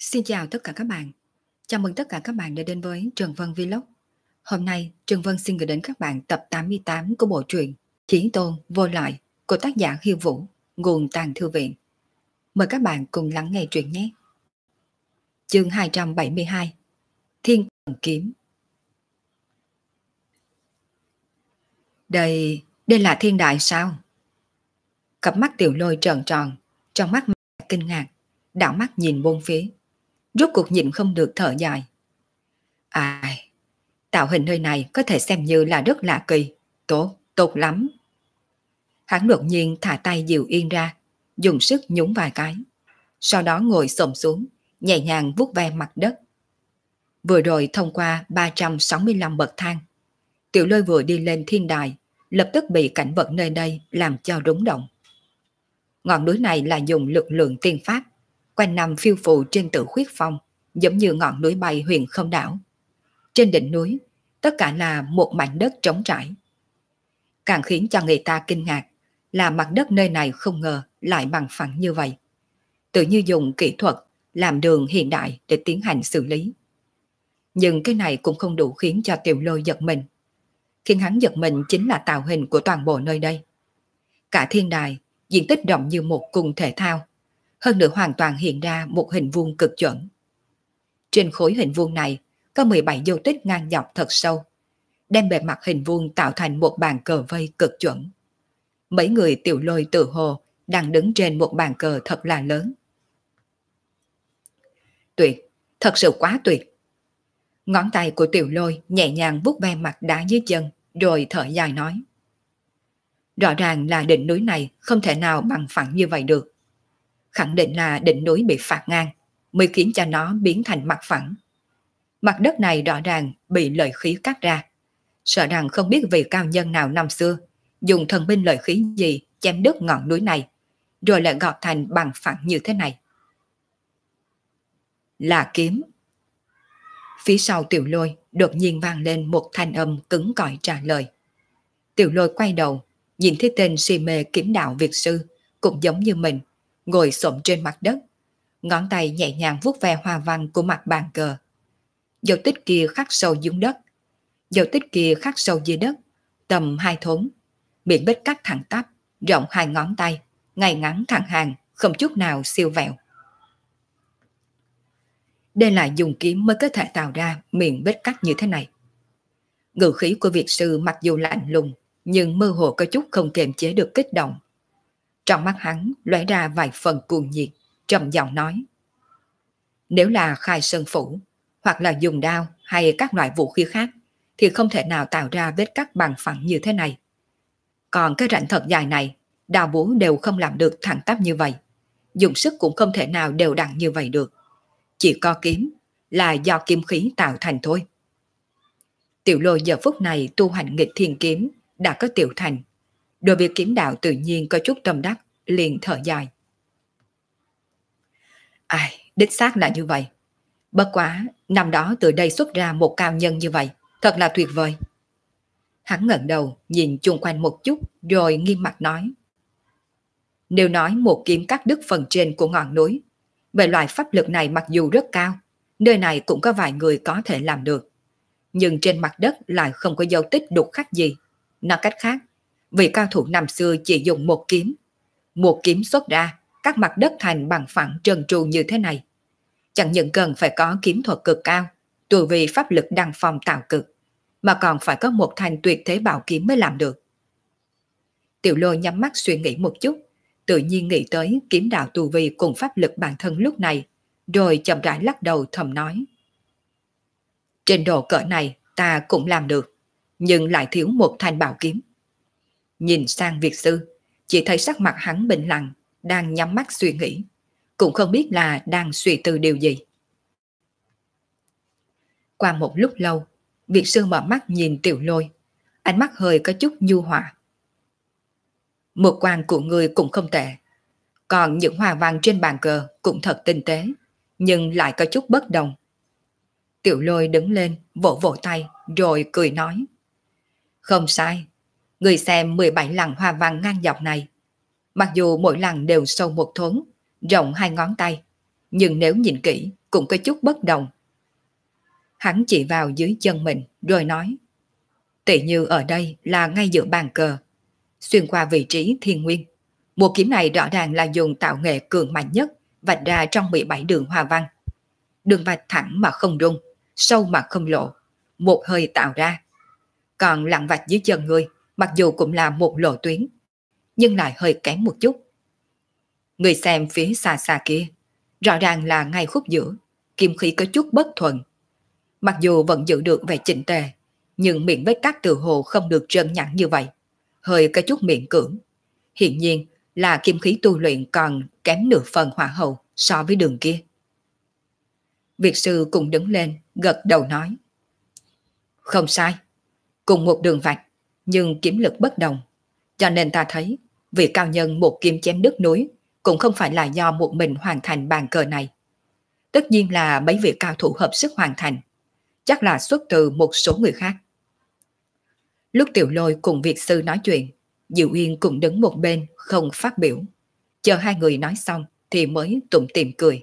Xin chào tất cả các bạn. Chào mừng tất cả các bạn đã đến với Trường Vân Vlog. Hôm nay Trường Vân xin gửi đến các bạn tập 88 của bộ truyện Chí Tôn Vô Lại của tác giả Hiêu Vũ, nguồn Tàng Thư Viện. Mời các bạn cùng lắng nghe truyện nhé. Chương 272: Thiên Thần Kiếm. Đây là thiên đại sao? Cặp mắt Tiểu Lôi tròn tròn, trong mắt kinh ngạc, đảo mắt nhìn bốn phía. Rốt cuộc nhịn không được thở dài. Ai, tạo hình nơi này có thể xem như là rất lạ kỳ. Tốt lắm. Hắn đột nhiên thả tay Diệu Yên ra, dùng sức nhún vài cái. Sau đó ngồi xổm xuống, nhẹ nhàng vuốt ve mặt đất. Vừa rồi thông qua 365 bậc thang, Tiểu Lôi vừa đi lên thiên đài, lập tức bị cảnh vật nơi đây làm cho rúng động. Ngọn núi này là dùng lực lượng tiên pháp, quanh năm phiêu phù trên Tử Khuyết Phong, giống như ngọn núi bay Huyền Không Đảo. Trên đỉnh núi, tất cả là một mảnh đất trống trải. Càng khiến cho người ta kinh ngạc là mặt đất nơi này không ngờ lại bằng phẳng như vậy. Tự như dùng kỹ thuật làm đường hiện đại để tiến hành xử lý. Nhưng cái này cũng không đủ khiến cho Tiểu Lôi giật mình. Khiến hắn giật mình chính là tạo hình của toàn bộ nơi đây. Cả thiên đài, diện tích rộng như một cung thể thao, hơn nữa hoàn toàn hiện ra một hình vuông cực chuẩn. Trên khối hình vuông này có 17 dấu tích ngang dọc thật sâu, đem bề mặt hình vuông tạo thành một bàn cờ vây cực chuẩn. Mấy người Tiểu Lôi tự hồ đang đứng trên một bàn cờ thật là lớn. Tuyệt, thật sự quá tuyệt. Ngón tay của Tiểu Lôi nhẹ nhàng vuốt ve mặt đá dưới chân, rồi thở dài nói. Rõ ràng là đỉnh núi này không thể nào bằng phẳng như vậy được. Khẳng định là đỉnh núi bị phạt ngang, mới khiến cho nó biến thành mặt phẳng. Mặt đất này rõ ràng bị lợi khí cắt ra. Sợ rằng không biết vị cao nhân nào năm xưa dùng thần binh lợi khí gì chém đứt ngọn núi này, rồi lại gọt thành bằng phẳng như thế này. Là kiếm. Phía sau Tiểu Lôi đột nhiên vang lên một thanh âm cứng cỏi trả lời. Tiểu Lôi quay đầu, nhìn thấy tên si mê kiếm đạo Việt sư cũng giống như mình, ngồi xổm trên mặt đất, ngón tay nhẹ nhàng vuốt ve hoa văn của mặt bàn cờ. Dấu tích kia khắc sâu dưới đất, dấu tích kia khắc sâu dưới đất, tầm 2 thốn, miệng vết cắt thẳng tắp, rộng 2 ngón tay, ngay ngắn thẳng hàng, không chút nào siêu vẹo. Đây là dùng kiếm mới có thể tạo ra miệng vết cắt như thế này. Ngữ khí của Việt sư mặc dù lạnh lùng, nhưng mơ hồ có chút không kiềm chế được kích động. Trong mắt hắn lóe ra vài phần cuồng nhiệt, trầm giọng nói. Nếu là khai sơn phủ, hoặc là dùng đao hay các loại vũ khí khác, thì không thể nào tạo ra vết cắt bằng phẳng như thế này. Còn cái rãnh thật dài này, đao búa đều không làm được thẳng tắp như vậy. Dùng sức cũng không thể nào đều đặn như vậy được. Chỉ có kiếm là do kiếm khí tạo thành thôi. Tiểu Lôi giờ phút này tu hành nghịch thiên kiếm đã có tiểu thành. Đối với kiếm đạo tự nhiên có chút tâm đắc, liền thở dài. Ai, đích xác là như vậy. Bất quá, năm đó từ đây xuất ra một cao nhân như vậy, thật là tuyệt vời. Hắn ngẩng đầu, nhìn chung quanh một chút, rồi nghiêm mặt nói. Nếu nói một kiếm cắt đứt phần trên của ngọn núi, về loại pháp lực này mặc dù rất cao, nơi này cũng có vài người có thể làm được. Nhưng trên mặt đất lại không có dấu tích đục khắc gì. Nói cách khác, vị cao thủ năm xưa chỉ dùng một kiếm xuất ra, cắt mặt đất thành bằng phẳng trơn tru như thế này. Chẳng những cần phải có kiếm thuật cực cao, tu vi pháp lực đăng phong tạo cực, mà còn phải có một thanh tuyệt thế bảo kiếm mới làm được. Tiểu Lôi nhắm mắt suy nghĩ một chút, tự nhiên nghĩ tới kiếm đạo tu vi cùng pháp lực bản thân lúc này, rồi chậm rãi lắc đầu thầm nói. Trên độ cỡ này ta cũng làm được, nhưng lại thiếu một thanh bảo kiếm. Nhìn sang Việt sư, chỉ thấy sắc mặt hắn bình lặng, đang nhắm mắt suy nghĩ, cũng không biết là đang suy tư điều gì. Qua một lúc lâu, Việt sư mở mắt nhìn Tiểu Lôi, ánh mắt hơi có chút nhu hòa. Một quan của người cũng không tệ, còn những hoa văn trên bàn cờ cũng thật tinh tế, nhưng lại có chút bất đồng. Tiểu Lôi đứng lên, vỗ vỗ tay, rồi cười nói. Không sai, người xem 17 lằn hoa văn ngang dọc này. Mặc dù mỗi lằn đều sâu 1 thốn, rộng 2 ngón tay, nhưng nếu nhìn kỹ cũng có chút bất đồng. Hắn chỉ vào dưới chân mình rồi nói, tỉ như ở đây là ngay giữa bàn cờ, xuyên qua vị trí thiên nguyên. Một kiếm này rõ ràng là dùng tạo nghệ cường mạnh nhất vạch ra trong 17 đường hoa văn. Đường vạch thẳng mà không rung, sâu mà không lộ, một hơi tạo ra. Còn lặng vạch dưới chân ngươi, mặc dù cũng là một lộ tuyến, nhưng lại hơi kém một chút. Người xem phía xa xa kia, rõ ràng là ngay khúc giữa, kim khí có chút bất thuận. Mặc dù vẫn giữ được vẻ chỉnh tề, nhưng miệng vết cắt từ hồ không được trơn nhẵn như vậy, hơi có chút miễn cưỡng. Hiện nhiên là kim khí tu luyện còn kém nửa phần hỏa hậu so với đường kia. Việt sư cũng đứng lên, gật đầu nói. Không sai, cùng một đường vạch, nhưng kiếm lực bất đồng. Cho nên ta thấy, vị cao nhân một kim chém đứt núi cũng không phải là do một mình hoàn thành bàn cờ này. Tất nhiên là mấy vị cao thủ hợp sức hoàn thành, chắc là xuất từ một số người khác. Lúc Tiểu Lôi cùng Việt sư nói chuyện, Diệu Uyên cũng đứng một bên không phát biểu. Chờ hai người nói xong thì mới tủm tỉm cười.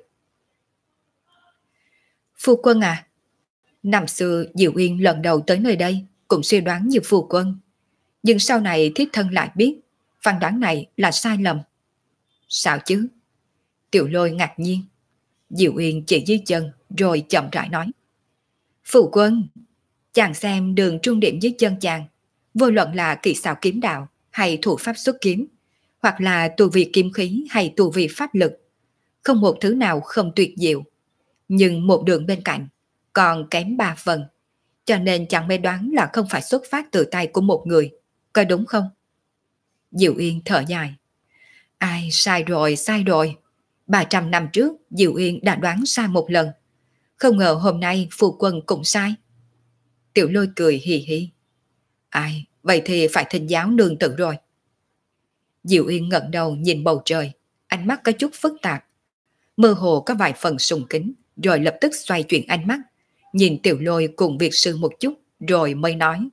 Phu quân à, năm xưa Diệu Uyên lần đầu tới nơi đây cũng suy đoán như phu quân. Nhưng sau này thiếp thân lại biết phán đoán này là sai lầm. Sao chứ? Tiểu Lôi ngạc nhiên. Diệu Uyên chỉ dưới chân rồi chậm rãi nói. Phu quân, chàng xem đường trung điểm dưới chân chàng, vô luận là kỹ xảo kiếm đạo hay thủ pháp xuất kiếm, hoặc là tu vi kiếm khí hay tu vi pháp lực, không một thứ nào không tuyệt diệu. Nhưng một đường bên cạnh còn kém 3 phần, cho nên chẳng mê đoán là không phải xuất phát từ tay của một người, có đúng không? Diệu Uyên thở dài. Ai, sai rồi, sai rồi. 300 năm trước Diệu Uyên đã đoán sai một lần, không ngờ hôm nay phu quân cũng sai. Tiểu Lôi cười hì hì. Ai, vậy thì phải thỉnh giáo nương tử rồi. Diệu Uyên ngẩng đầu nhìn bầu trời, ánh mắt có chút phức tạp, mơ hồ có vài phần sùng kính, rồi lập tức xoay chuyển ánh mắt, nhìn Tiểu Lôi cùng Việt sư một chút, rồi mới nói.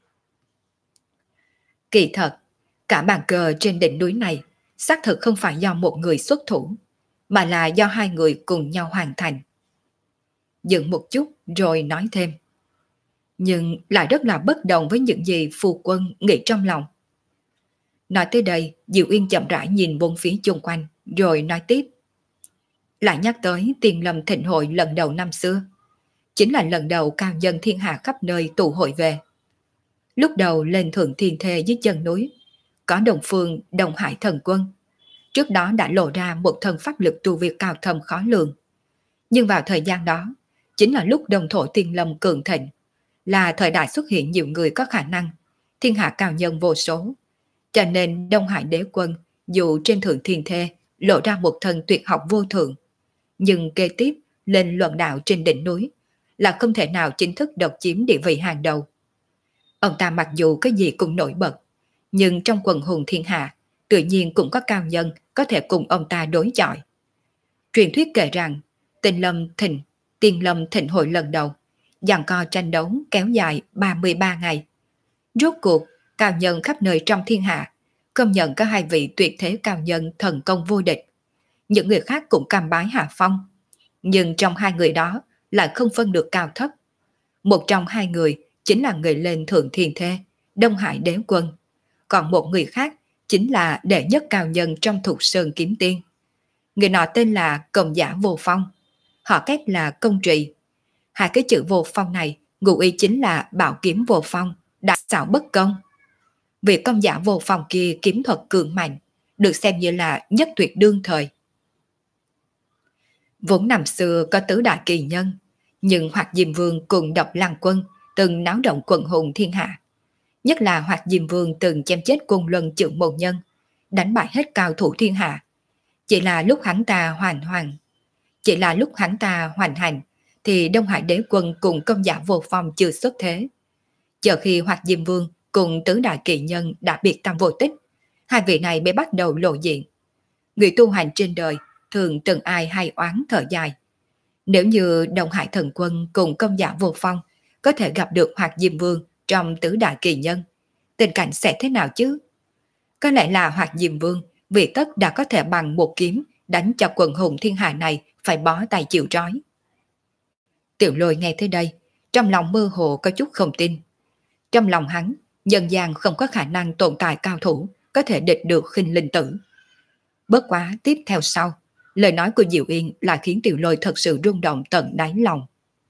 Kỳ thật, cả bàn cờ trên đỉnh núi này xác thực không phải do một người xuất thủ, mà là do hai người cùng nhau hoàn thành. Dừng một chút rồi nói thêm. Nhưng lại rất là bất đồng với những gì phu quân nghĩ trong lòng. Nói tới đây, Diệu Uyên chậm rãi nhìn bốn phía chung quanh, rồi nói tiếp. Lại nhắc tới Tiền Lâm Thịnh hội lần đầu năm xưa, chính là lần đầu cao nhân thiên hạ khắp nơi tụ hội về. Lúc đầu lên thượng thiên thê dưới chân núi, có Đồng Phương, Đồng Hải thần quân. Trước đó đã lộ ra một thần pháp lực tu vi cao thâm khó lường. Nhưng vào thời gian đó, chính là lúc đồng thổ Tiền Lâm cường thịnh, là thời đại xuất hiện nhiều người có khả năng, thiên hạ cao nhân vô số. Cho nên Đông Hải đế quân dù trên thượng thiên thê lộ ra một thần tuyệt học vô thượng, nhưng kế tiếp lên luận đạo trên đỉnh núi là không thể nào chính thức độc chiếm địa vị hàng đầu. Ông ta mặc dù cái gì cũng nổi bật, nhưng trong quần hùng thiên hạ tự nhiên cũng có cao nhân có thể cùng ông ta đối chọi. Truyền thuyết kể rằng Tiên Lâm Thịnh hội lần đầu, giằng co tranh đấu kéo dài 33 ngày. Rốt cuộc, cao nhân khắp nơi trong thiên hạ công nhận có hai vị tuyệt thế cao nhân thần công vô địch. Những người khác cũng cam bái hạ phong, nhưng trong hai người đó lại không phân được cao thấp. Một trong hai người chính là người lên thượng thiên thê, Đông Hải đế quân, còn một người khác chính là đệ nhất cao nhân trong Thục Sơn kiếm tiên. Người nọ tên là Công Giả Vô Phong, họ kép là Công Trì. Hai cái chữ Vô Phong này ngụ ý chính là bảo kiếm vô phong, đại xảo bất công. Vị Công Giả Vô Phong kia kiếm thuật cường mạnh, được xem như là nhất tuyệt đương thời. Vốn năm xưa có tứ đại kỳ nhân, nhưng Hoạt Diêm Vương cùng Độc Lăng Quân từng náo động quần hùng thiên hạ. Nhất là Hoạt Diêm Vương từng chém chết Côn Luân Trưởng Môn Nhân, đánh bại hết cao thủ thiên hạ. Chỉ là lúc hắn ta hoành hành thì Đông Hải đế quân cùng Công Giả Vô Phong chưa xuất thế. Chờ khi Hoạt Diêm Vương cùng tứ đại kỳ nhân đã biệt tâm vô tích, hai vị này mới bắt đầu lộ diện. Người tu hành trên đời thường từng ai hay oán thở dài. Nếu như Đông Hải thần quân cùng Công Giả Vô Phong có thể gặp được Hoạt Diêm Vương trong tứ đại kỳ nhân, tình cảnh sẽ thế nào chứ? Có lẽ là Hoạt Diêm Vương vì tất đã có thể bằng một kiếm đánh cho quần hùng thiên hạ này phải bó tay chịu trói. Tiểu Lôi nghe tới đây, trong lòng mơ hồ có chút không tin. Trong lòng hắn, nhân gian không có khả năng tồn tại cao thủ có thể địch được Khinh Linh Tử. Bất quá tiếp theo sau, lời nói của Diệu Yên lại khiến Tiểu Lôi thật sự rung động tận đáy lòng.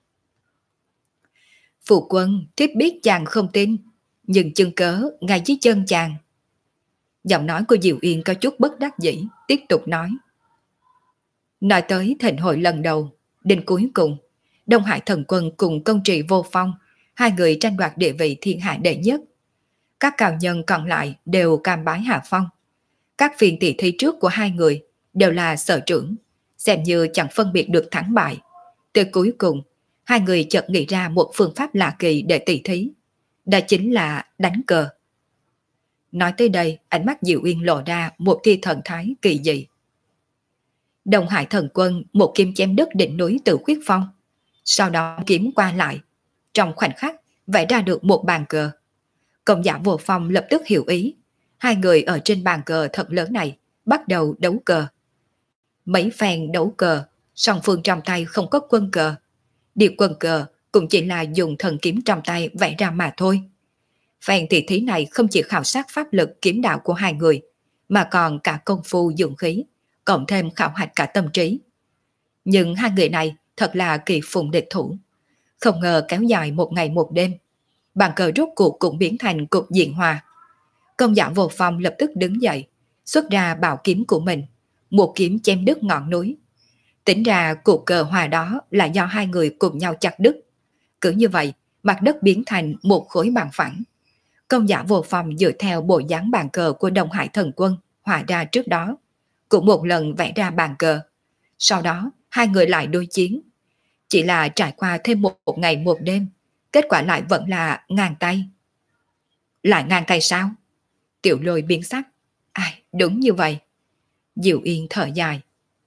Phụ quân, thiếp biết chàng không tin, nhưng chân cớ ngay dưới chân chàng. Giọng nói của Diệu Yên có chút bất đắc dĩ, tiếp tục nói. Nói tới thịnh hội lần đầu, đến cuối cùng, Đông Hải Thần Quân cùng Công Trì Vô Phong, hai người tranh đoạt địa vị thiên hạ đệ nhất. Các cao nhân còn lại đều cam bái hạ phong. Các phiên tỷ thí trước của hai người đều là sở trưởng, xem như chẳng phân biệt được thắng bại. Từ cuối cùng, hai người chợt nghĩ ra một phương pháp lạ kỳ để tỷ thí. Đó chính là đánh cờ. Nói tới đây, ánh mắt Diệu Yên lộ ra một tia thần thái kỳ dị. Đông Hải Thần Quân một kiếm chém đứt đỉnh núi Tử Khuyết Phong. Sau đó kiếm qua lại. Trong khoảnh khắc, vẽ ra được một bàn cờ. Công giả Vô Phong lập tức hiểu ý. Hai người ở trên bàn cờ thật lớn này bắt đầu đấu cờ. Mấy phen đấu cờ, song phương trong tay không có quân cờ. Điều quân cờ cũng chỉ là dùng thần kiếm trong tay vẽ ra mà thôi. Phen tỷ thí này không chỉ khảo sát pháp lực kiếm đạo của hai người, mà còn cả công phu dụng khí, cộng thêm khảo hạch cả tâm trí. Nhưng hai người này thật là kỳ phùng địch thủ. Không ngờ kéo dài một ngày một đêm, bàn cờ rốt cuộc cũng biến thành cục diện hòa. Công giả Vô Phong lập tức đứng dậy, xuất ra bảo kiếm của mình, một kiếm chém đứt ngọn núi. Tính ra cuộc cờ hòa đó là do hai người cùng nhau chặt đứt. Cứ như vậy, mặt đất biến thành một khối bằng phẳng. Công giả Vô Phong dựa theo bộ dáng bàn cờ của Đông Hải Thần Quân hòa ra trước đó, cũng một lần vẽ ra bàn cờ. Sau đó, hai người lại đối chiến. Chỉ là trải qua thêm một ngày một đêm, kết quả lại vẫn là ngang tay. Lại ngang tay sao? Tiểu Lôi biến sắc. Ai, đúng như vậy. Diệu Yên thở dài.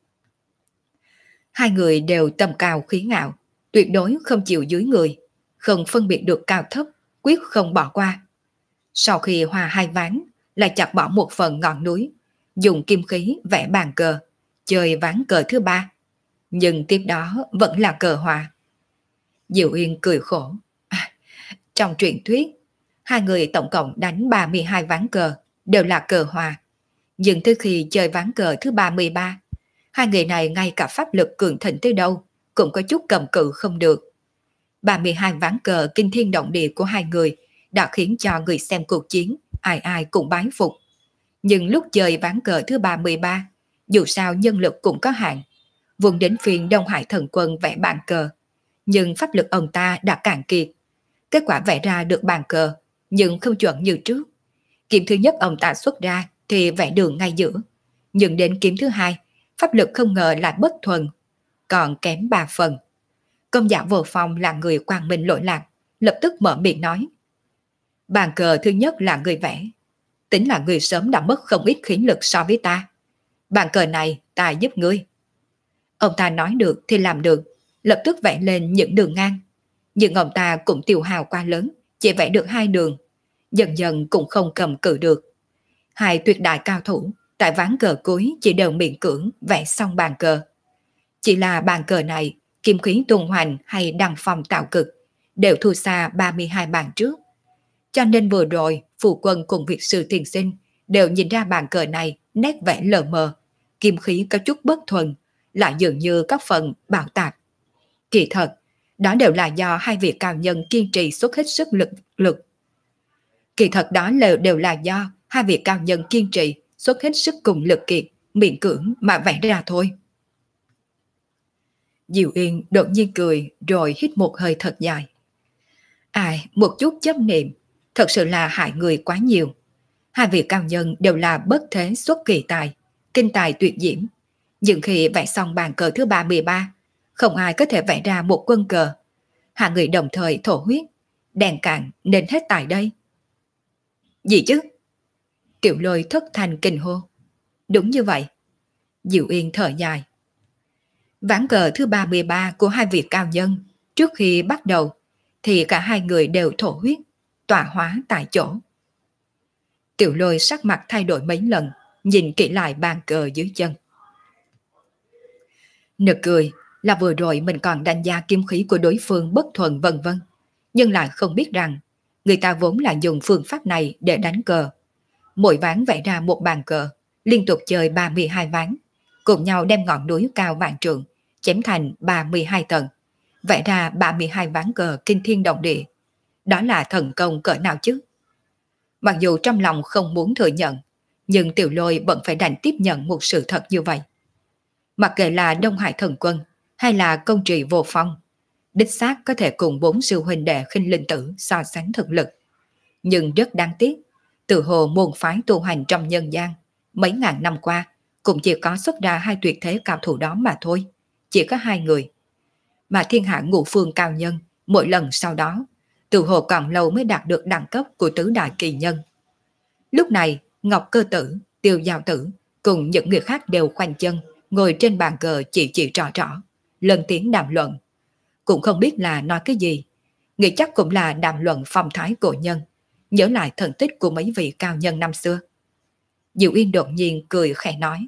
Hai người đều tầm cao khí ngạo, tuyệt đối không chịu dưới người, không phân biệt được cao thấp, quyết không bỏ qua. Sau khi hòa hai ván, lại chặt bỏ một phần ngọn núi, dùng kim khí vẽ bàn cờ, chơi ván cờ thứ ba. Nhưng tiếp đó vẫn là cờ hòa. Diệu Yên cười khổ. Trong truyện thuyết, hai người tổng cộng đánh 32 ván cờ, đều là cờ hòa. Nhưng từ khi chơi ván cờ thứ 33, hai người này ngay cả pháp lực cường thịnh tới đâu cũng có chút cầm cự không được. 32 ván cờ kinh thiên động địa của hai người đã khiến cho người xem cuộc chiến ai ai cũng bái phục. Nhưng lúc chơi ván cờ thứ 33, dù sao nhân lực cũng có hạn. Vùng đến phiên Đông Hải Thần Quân vẽ bàn cờ, nhưng pháp lực ông ta đã cạn kiệt. Kết quả vẽ ra được bàn cờ, nhưng không chuẩn như trước. Kiếm thứ nhất ông ta xuất ra thì vẽ đường ngay giữa. Nhưng đến kiếm thứ hai, pháp lực không ngờ lại bất thuần, còn kém 3 phần. Công giả Vô Phong là người quang minh lỗi lạc, lập tức mở miệng nói. Bàn cờ thứ nhất là người vẽ. Tính là người sớm đã mất không ít khí lực so với ta. Bàn cờ này ta giúp ngươi. Ông ta nói được thì làm được, lập tức vẽ lên những đường ngang. Nhưng ông ta cũng tiêu hào quá lớn, chỉ vẽ được 2 đường. Dần dần cũng không cầm cự được. Hai tuyệt đại cao thủ, tại ván cờ cuối chỉ đều miễn cưỡng vẽ xong bàn cờ. Chỉ là bàn cờ này, kim khí tuần hoành hay đăng phong tạo cực, đều thua xa 32 bàn trước. Cho nên vừa rồi, phụ quân cùng việc sư tiền sinh đều nhìn ra bàn cờ này nét vẽ lờ mờ, kim khí có chút bất thuần, lại dường như các phần bạo tạc. Kỳ thật, đó đều là do hai vị cao nhân kiên trì xuất hết sức lực. Kỳ thật đó đều là do hai vị cao nhân kiên trì xuất hết sức cùng lực kiệt, miễn cưỡng mà vẽ ra thôi. Diệu Yên đột nhiên cười rồi hít một hơi thật dài. Ai, một chút chấp niệm, thật sự là hại người quá nhiều. Hai vị cao nhân đều là bất thế xuất kỳ tài, kinh tài tuyệt diễm. Nhưng khi vẽ xong bàn cờ thứ 33, không ai có thể vẽ ra một quân cờ. Hai người đồng thời thổ huyết, đèn cạn nên hết tại đây. Gì chứ? Tiểu Lôi thất thanh kinh hô. Đúng như vậy. Diệu Yên thở dài. Ván cờ thứ 33 của hai vị cao nhân, trước khi bắt đầu, thì cả hai người đều thổ huyết, tọa hóa tại chỗ. Tiểu Lôi sắc mặt thay đổi mấy lần, nhìn kỹ lại bàn cờ dưới chân. Nực cười, là vừa rồi mình còn đánh giá kiếm khí của đối phương bất thuần vân vân, nhưng lại không biết rằng người ta vốn là dùng phương pháp này để đánh cờ. Mỗi ván vẽ ra một bàn cờ, liên tục chơi 32 ván, cùng nhau đem ngọn núi cao vạn trượng, chém thành 32 tầng, vẽ ra 32 ván cờ kinh thiên động địa. Đó là thần công cỡ nào chứ? Mặc dù trong lòng không muốn thừa nhận, nhưng Tiểu Lôi vẫn phải đành tiếp nhận một sự thật như vậy. Mặc kệ là Đông Hải Thần Quân hay là Công Trì Vô Phong, đích xác có thể cùng 4 sư huynh đệ Khinh Linh Tử so sánh thực lực. Nhưng rất đáng tiếc, từ hồ môn phái tu hành trong nhân gian, mấy ngàn năm qua, cũng chỉ có xuất ra 2 tuyệt thế cao thủ đó mà thôi. Chỉ có 2 người. Mà thiên hạ ngũ phương cao nhân, mỗi lần sau đó, từ hồ còn lâu mới đạt được đẳng cấp của tứ đại kỳ nhân. Lúc này, Ngọc Cơ Tử, Tiêu Giao Tử cùng những người khác đều khoanh chân, ngồi trên bàn cờ chỉ trò trò, lên tiếng đàm luận. Cũng không biết là nói cái gì, nghĩ chắc cũng là đàm luận phong thái cổ nhân, nhớ lại thần tích của mấy vị cao nhân năm xưa. Diệu Yên đột nhiên cười khẽ nói: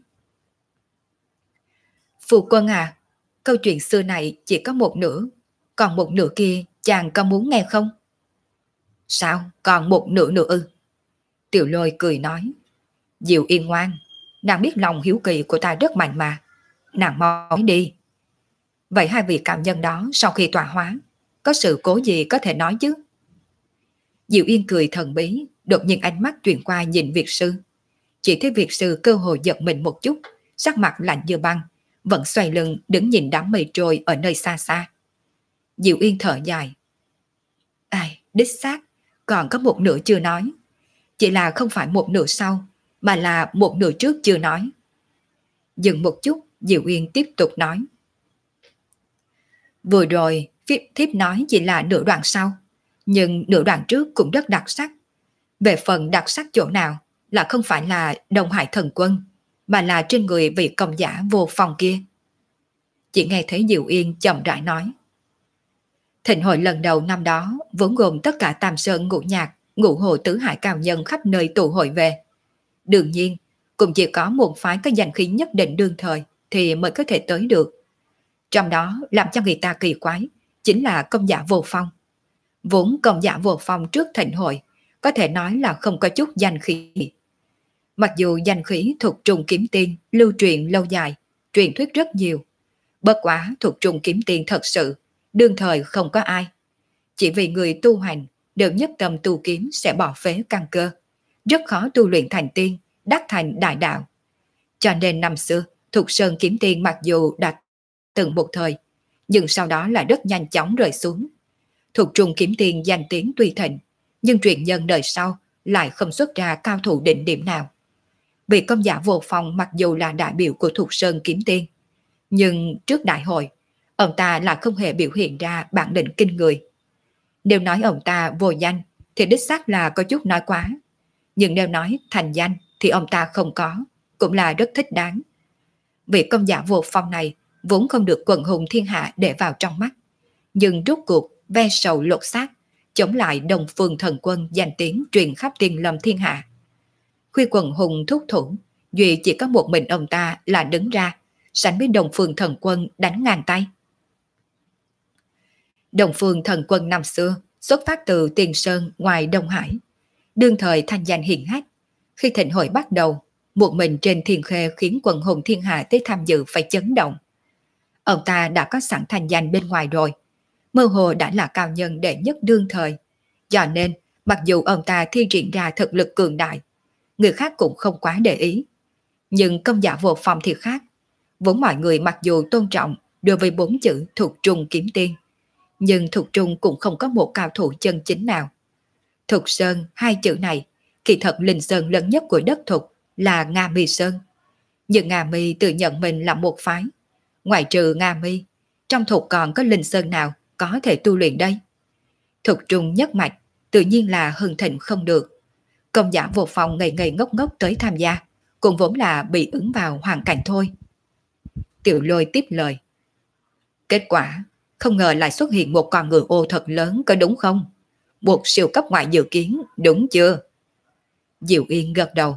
Phu quân à, câu chuyện xưa này chỉ có một nửa, còn một nửa kia chàng có muốn nghe không? Sao, còn một nửa nữa ư? Tiểu Lôi cười nói: Diệu Yên ngoan, nàng biết lòng hiếu kỳ của ta rất mạnh mà, nàng mau nói đi. Vậy 2 vị cao nhân đó sau khi tọa hóa, có sự cố gì có thể nói chứ? Diệu Yên cười thần bí, đột nhiên ánh mắt chuyển qua nhìn Việt sư. Chỉ thấy Việt sư cơ hồ giật mình một chút, sắc mặt lạnh như băng, vẫn xoay lưng đứng nhìn đám mây trôi ở nơi xa xa. Diệu Yên thở dài: Ai, đích xác, còn có một nửa chưa nói. Chỉ là không phải một nửa sau, mà là một nửa trước chưa nói. Dừng một chút, Diệu Yên tiếp tục nói: Vừa rồi, thiếp nói chỉ là nửa đoạn sau, nhưng nửa đoạn trước cũng rất đặc sắc. Về phần đặc sắc chỗ nào, là không phải là Đông Hải Thần Quân, mà là trên người vị công giả Vô Phong kia. Chỉ nghe thấy Diệu Yên chậm rãi nói: Thịnh hội lần đầu năm đó vốn gồm tất cả Tam Sơn Ngũ Nhạc, Ngũ Hồ Tứ Hải cao nhân khắp nơi tụ hội về. Đương nhiên, cũng chỉ có một phái có danh khí nhất định đương thời thì mới có thể tới được. Trong đó làm cho người ta kỳ quái chính là công giả Vô Phong. Vốn công giả Vô Phong trước thịnh hội có thể nói là không có chút danh khí. Mặc dù danh khí thuộc Trùng Kiếm Tiên lưu truyền lâu dài, truyền thuyết rất nhiều. Bất quá thuộc Trùng Kiếm Tiên thật sự, đương thời không có ai. Chỉ vì người tu hành đều nhất tâm tu kiếm sẽ bỏ phế căn cơ, rất khó tu luyện thành tiên, đắc thành đại đạo. Cho nên năm xưa, Thục Sơn Kiếm Tiên mặc dù đã từng một thời, nhưng sau đó lại rất nhanh chóng rơi xuống. Thục Trung Kiếm Tiên danh tiếng tuy thịnh, nhưng truyền nhân đời sau lại không xuất ra cao thủ đỉnh điểm nào. Vị công giả Vô Phong mặc dù là đại biểu của Thục Sơn Kiếm Tiên, nhưng trước đại hội, ông ta lại không hề biểu hiện ra bản lĩnh kinh người. Nếu nói ông ta vô danh thì đích xác là có chút nói quá, nhưng nếu nói thành danh thì ông ta không có, cũng là rất thích đáng. Vị công giả Vô Phong này vốn không được quần hùng thiên hạ để vào trong mắt, nhưng rốt cuộc ve sầu lột xác, chống lại Đông Phương Thần Quân danh tiếng truyền khắp Tiên Lâm thiên hạ. Khi quần hùng thúc thủ, duy chỉ có một mình ông ta là đứng ra sánh với Đông Phương Thần Quân đánh ngang tay. Đông Phương Thần Quân năm xưa xuất phát từ Tiền Sơn ngoài Đông Hải, đương thời thanh danh hiển hách. Khi thịnh hội bắt đầu, một mình trên thiên khê khiến quần hùng thiên hạ tới tham dự phải chấn động. Ông ta đã có sẵn thanh danh bên ngoài rồi, mơ hồ đã là cao nhân đệ nhất đương thời. Do nên, mặc dù ông ta thi triển ra thực lực cường đại, người khác cũng không quá để ý. Nhưng công giả Vô Phong thì khác. Vốn mọi người mặc dù tôn trọng đối với 4 chữ Thục Trung Kiếm Tiên, nhưng Thục Trung cũng không có một cao thủ chân chính nào. Thục Sơn 2 chữ này, kỳ thật linh sơn lớn nhất của đất Thục là Nga Mi Sơn. Nhưng Nga Mi tự nhận mình là một phái. Ngoại trừ Nga Mi, trong Thục còn có linh sơn nào có thể tu luyện đây? Thục Trung nhất mạch, tự nhiên là hưng thịnh không được. Công giả Vô Phong ngây ngây ngốc ngốc tới tham gia, cũng vốn là bị ứng vào hoàn cảnh thôi. Tiểu Lôi tiếp lời: Kết quả, không ngờ lại xuất hiện một con ngựa ô thật lớn, có đúng không? Một siêu cấp ngoại dự kiến, đúng chưa? Diệu Yên gật đầu.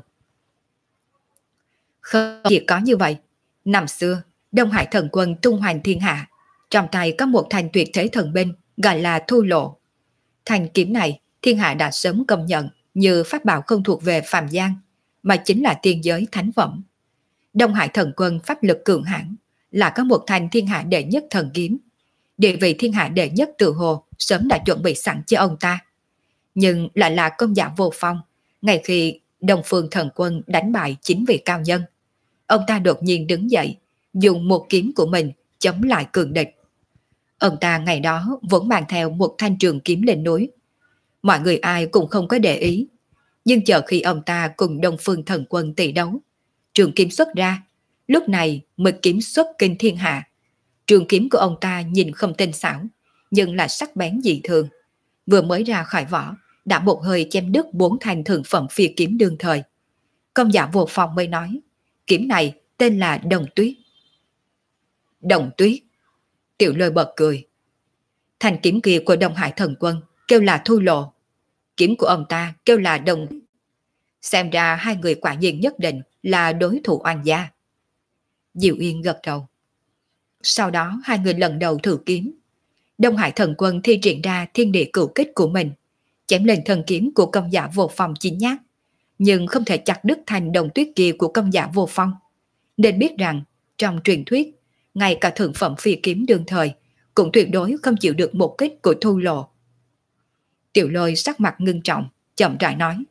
Không chỉ có như vậy, năm xưa, Đông Hải Thần Quân tung hoành thiên hạ, Trong tay có một thanh tuyệt thế thần binh gọi là Thu Lộ. Thanh kiếm này thiên hạ đã sớm công nhận như pháp bảo không thuộc về phàm gian, mà chính là tiên giới thánh phẩm. Đông Hải thần quân pháp lực cường hãn, là có một thanh thiên hạ đệ nhất thần kiếm. Địa vị thiên hạ đệ nhất tự hồ sớm đã chuẩn bị sẵn cho ông ta. Nhưng lại là công giả vô phong, ngay khi Đông Phương thần quân đánh bại 9 vị cao nhân. Ông ta đột nhiên đứng dậy, dùng một kiếm của mình chống lại cường địch. Ông ta ngày đó vẫn mang theo một thanh trường kiếm lên núi. Mọi người ai cũng không có để ý. Nhưng chờ khi ông ta cùng Đông Phương thần quân tỷ đấu, trường kiếm xuất ra, lúc này mới kiếm xuất kinh thiên hạ. Trường kiếm của ông ta nhìn không tinh xảo, nhưng là sắc bén dị thường. Vừa mới ra khỏi vỏ, đã một hơi chém đứt 4 thanh thượng phẩm phi kiếm đương thời. Công giả vô phong mới nói, kiếm này tên là Đồng Tuyết. Đồng Tuyết. Tiểu Lôi bật cười. Thanh kiếm kia của Đông Hải thần quân kêu là Thu Lộ. Kiếm của ông ta kêu là Đồng. Xem ra hai người quả nhiên nhất định là đối thủ oan gia. Diệu Yên gật đầu. Sau đó hai người lần đầu thử kiếm. Đông Hải thần quân thi triển ra thiên địa cửu kích của mình, chém lên thân kiếm của công giả vô phong 9 nhát, nhưng không thể chặt đứt thanh Đồng Tuyết kia của công giả vô phong. Nên biết rằng trong truyền thuyết, ngay cả thượng phẩm phi kiếm đương thời cũng tuyệt đối không chịu được một kích của Thu Lộ. Tiểu Lôi sắc mặt ngưng trọng, chậm rãi nói.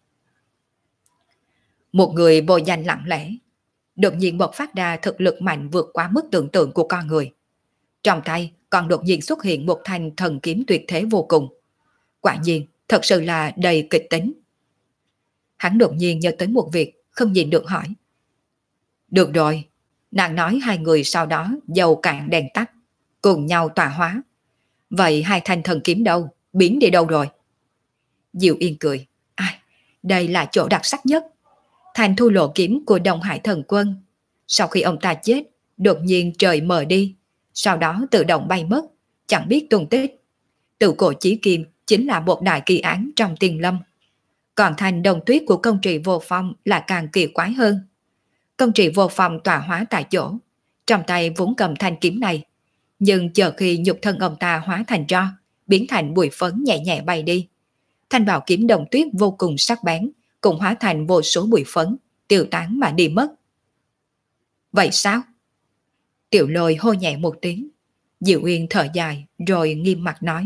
Một người vô danh lặng lẽ, đột nhiên bộc phát ra thực lực mạnh vượt quá mức tưởng tượng của con người. Trong tay còn đột nhiên xuất hiện một thanh thần kiếm tuyệt thế vô cùng. Quả nhiên, thật sự là đầy kịch tính. Hắn đột nhiên nhớ tới một việc, không nhìn được hỏi. Được rồi, nàng nói hai người sau đó dầu cạn đèn tắt, cùng nhau tọa hóa. Vậy hai thanh thần kiếm đâu, biến đi đâu rồi? Diệu Yên cười. Ai, đây là chỗ đặc sắc nhất. Thanh Thu Lộ kiếm của Đông Hải thần quân. Sau khi ông ta chết, đột nhiên trời mờ đi, sau đó tự động bay mất, chẳng biết tung tích. Tự cổ chí kim chính là một đại kỳ án trong tiền lâm. Còn thanh Đồng Tuyết của công trì vô phong là càng kỳ quái hơn. Công trì vô phong tọa hóa tại chỗ, trong tay vốn cầm thanh kiếm này, nhưng chờ khi nhục thân ông ta hóa thành tro, biến thành bụi phấn nhẹ nhẹ bay đi, thanh bảo kiếm Đồng Tuyết vô cùng sắc bén cũng hóa thành vô số bụi phấn, tiêu tán mà đi mất. Vậy sao? Tiểu Lôi hô nhẹ một tiếng. Diệu Uyên thở dài rồi nghiêm mặt nói.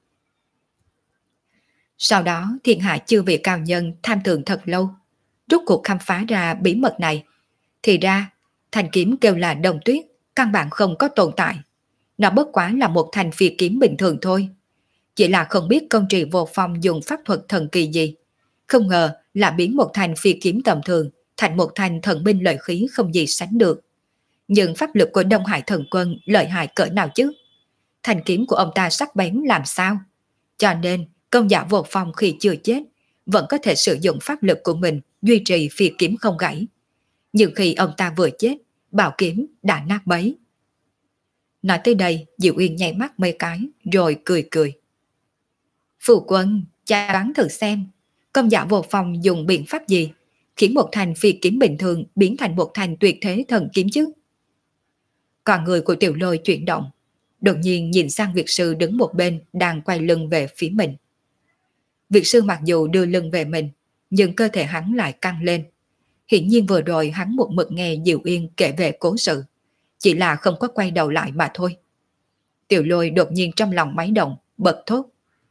Sau đó thiên hạ chư vị cao nhân tham thường thật lâu, rốt cuộc khám phá ra bí mật này. Thì ra, thanh kiếm kêu là Đồng Tuyết căn bản không có tồn tại. Nó bất quá là một thanh phi kiếm bình thường thôi. Chỉ là không biết công trì vô phong dùng pháp thuật thần kỳ gì. Không ngờ là biến một thanh phi kiếm tầm thường thành một thanh thần binh lợi khí không gì sánh được. Nhưng pháp lực của Đông Hải thần quân lợi hại cỡ nào chứ? Thanh kiếm của ông ta sắc bén làm sao? Cho nên công giả vô phong khi chưa chết vẫn có thể sử dụng pháp lực của mình duy trì phi kiếm không gãy. Nhưng khi ông ta vừa chết, bảo kiếm đã nát bấy. Nói tới đây, Diệu Uyên nháy mắt mấy cái rồi cười cười. Phụ quân, cha đoán thử xem, công giả vô phong dùng biện pháp gì khiến một thanh phi kiếm bình thường biến thành một thanh tuyệt thế thần kiếm chứ? Còn người của Tiểu Lôi chuyển động, đột nhiên nhìn sang Việt sư đứng một bên đang quay lưng về phía mình. Việt sư mặc dù đưa lưng về mình, nhưng cơ thể hắn lại căng lên. Hiển nhiên vừa rồi hắn một mực nghe Diệu Uyên kể về cố sự, chỉ là không có quay đầu lại mà thôi. Tiểu Lôi đột nhiên trong lòng máy động, bật thốt.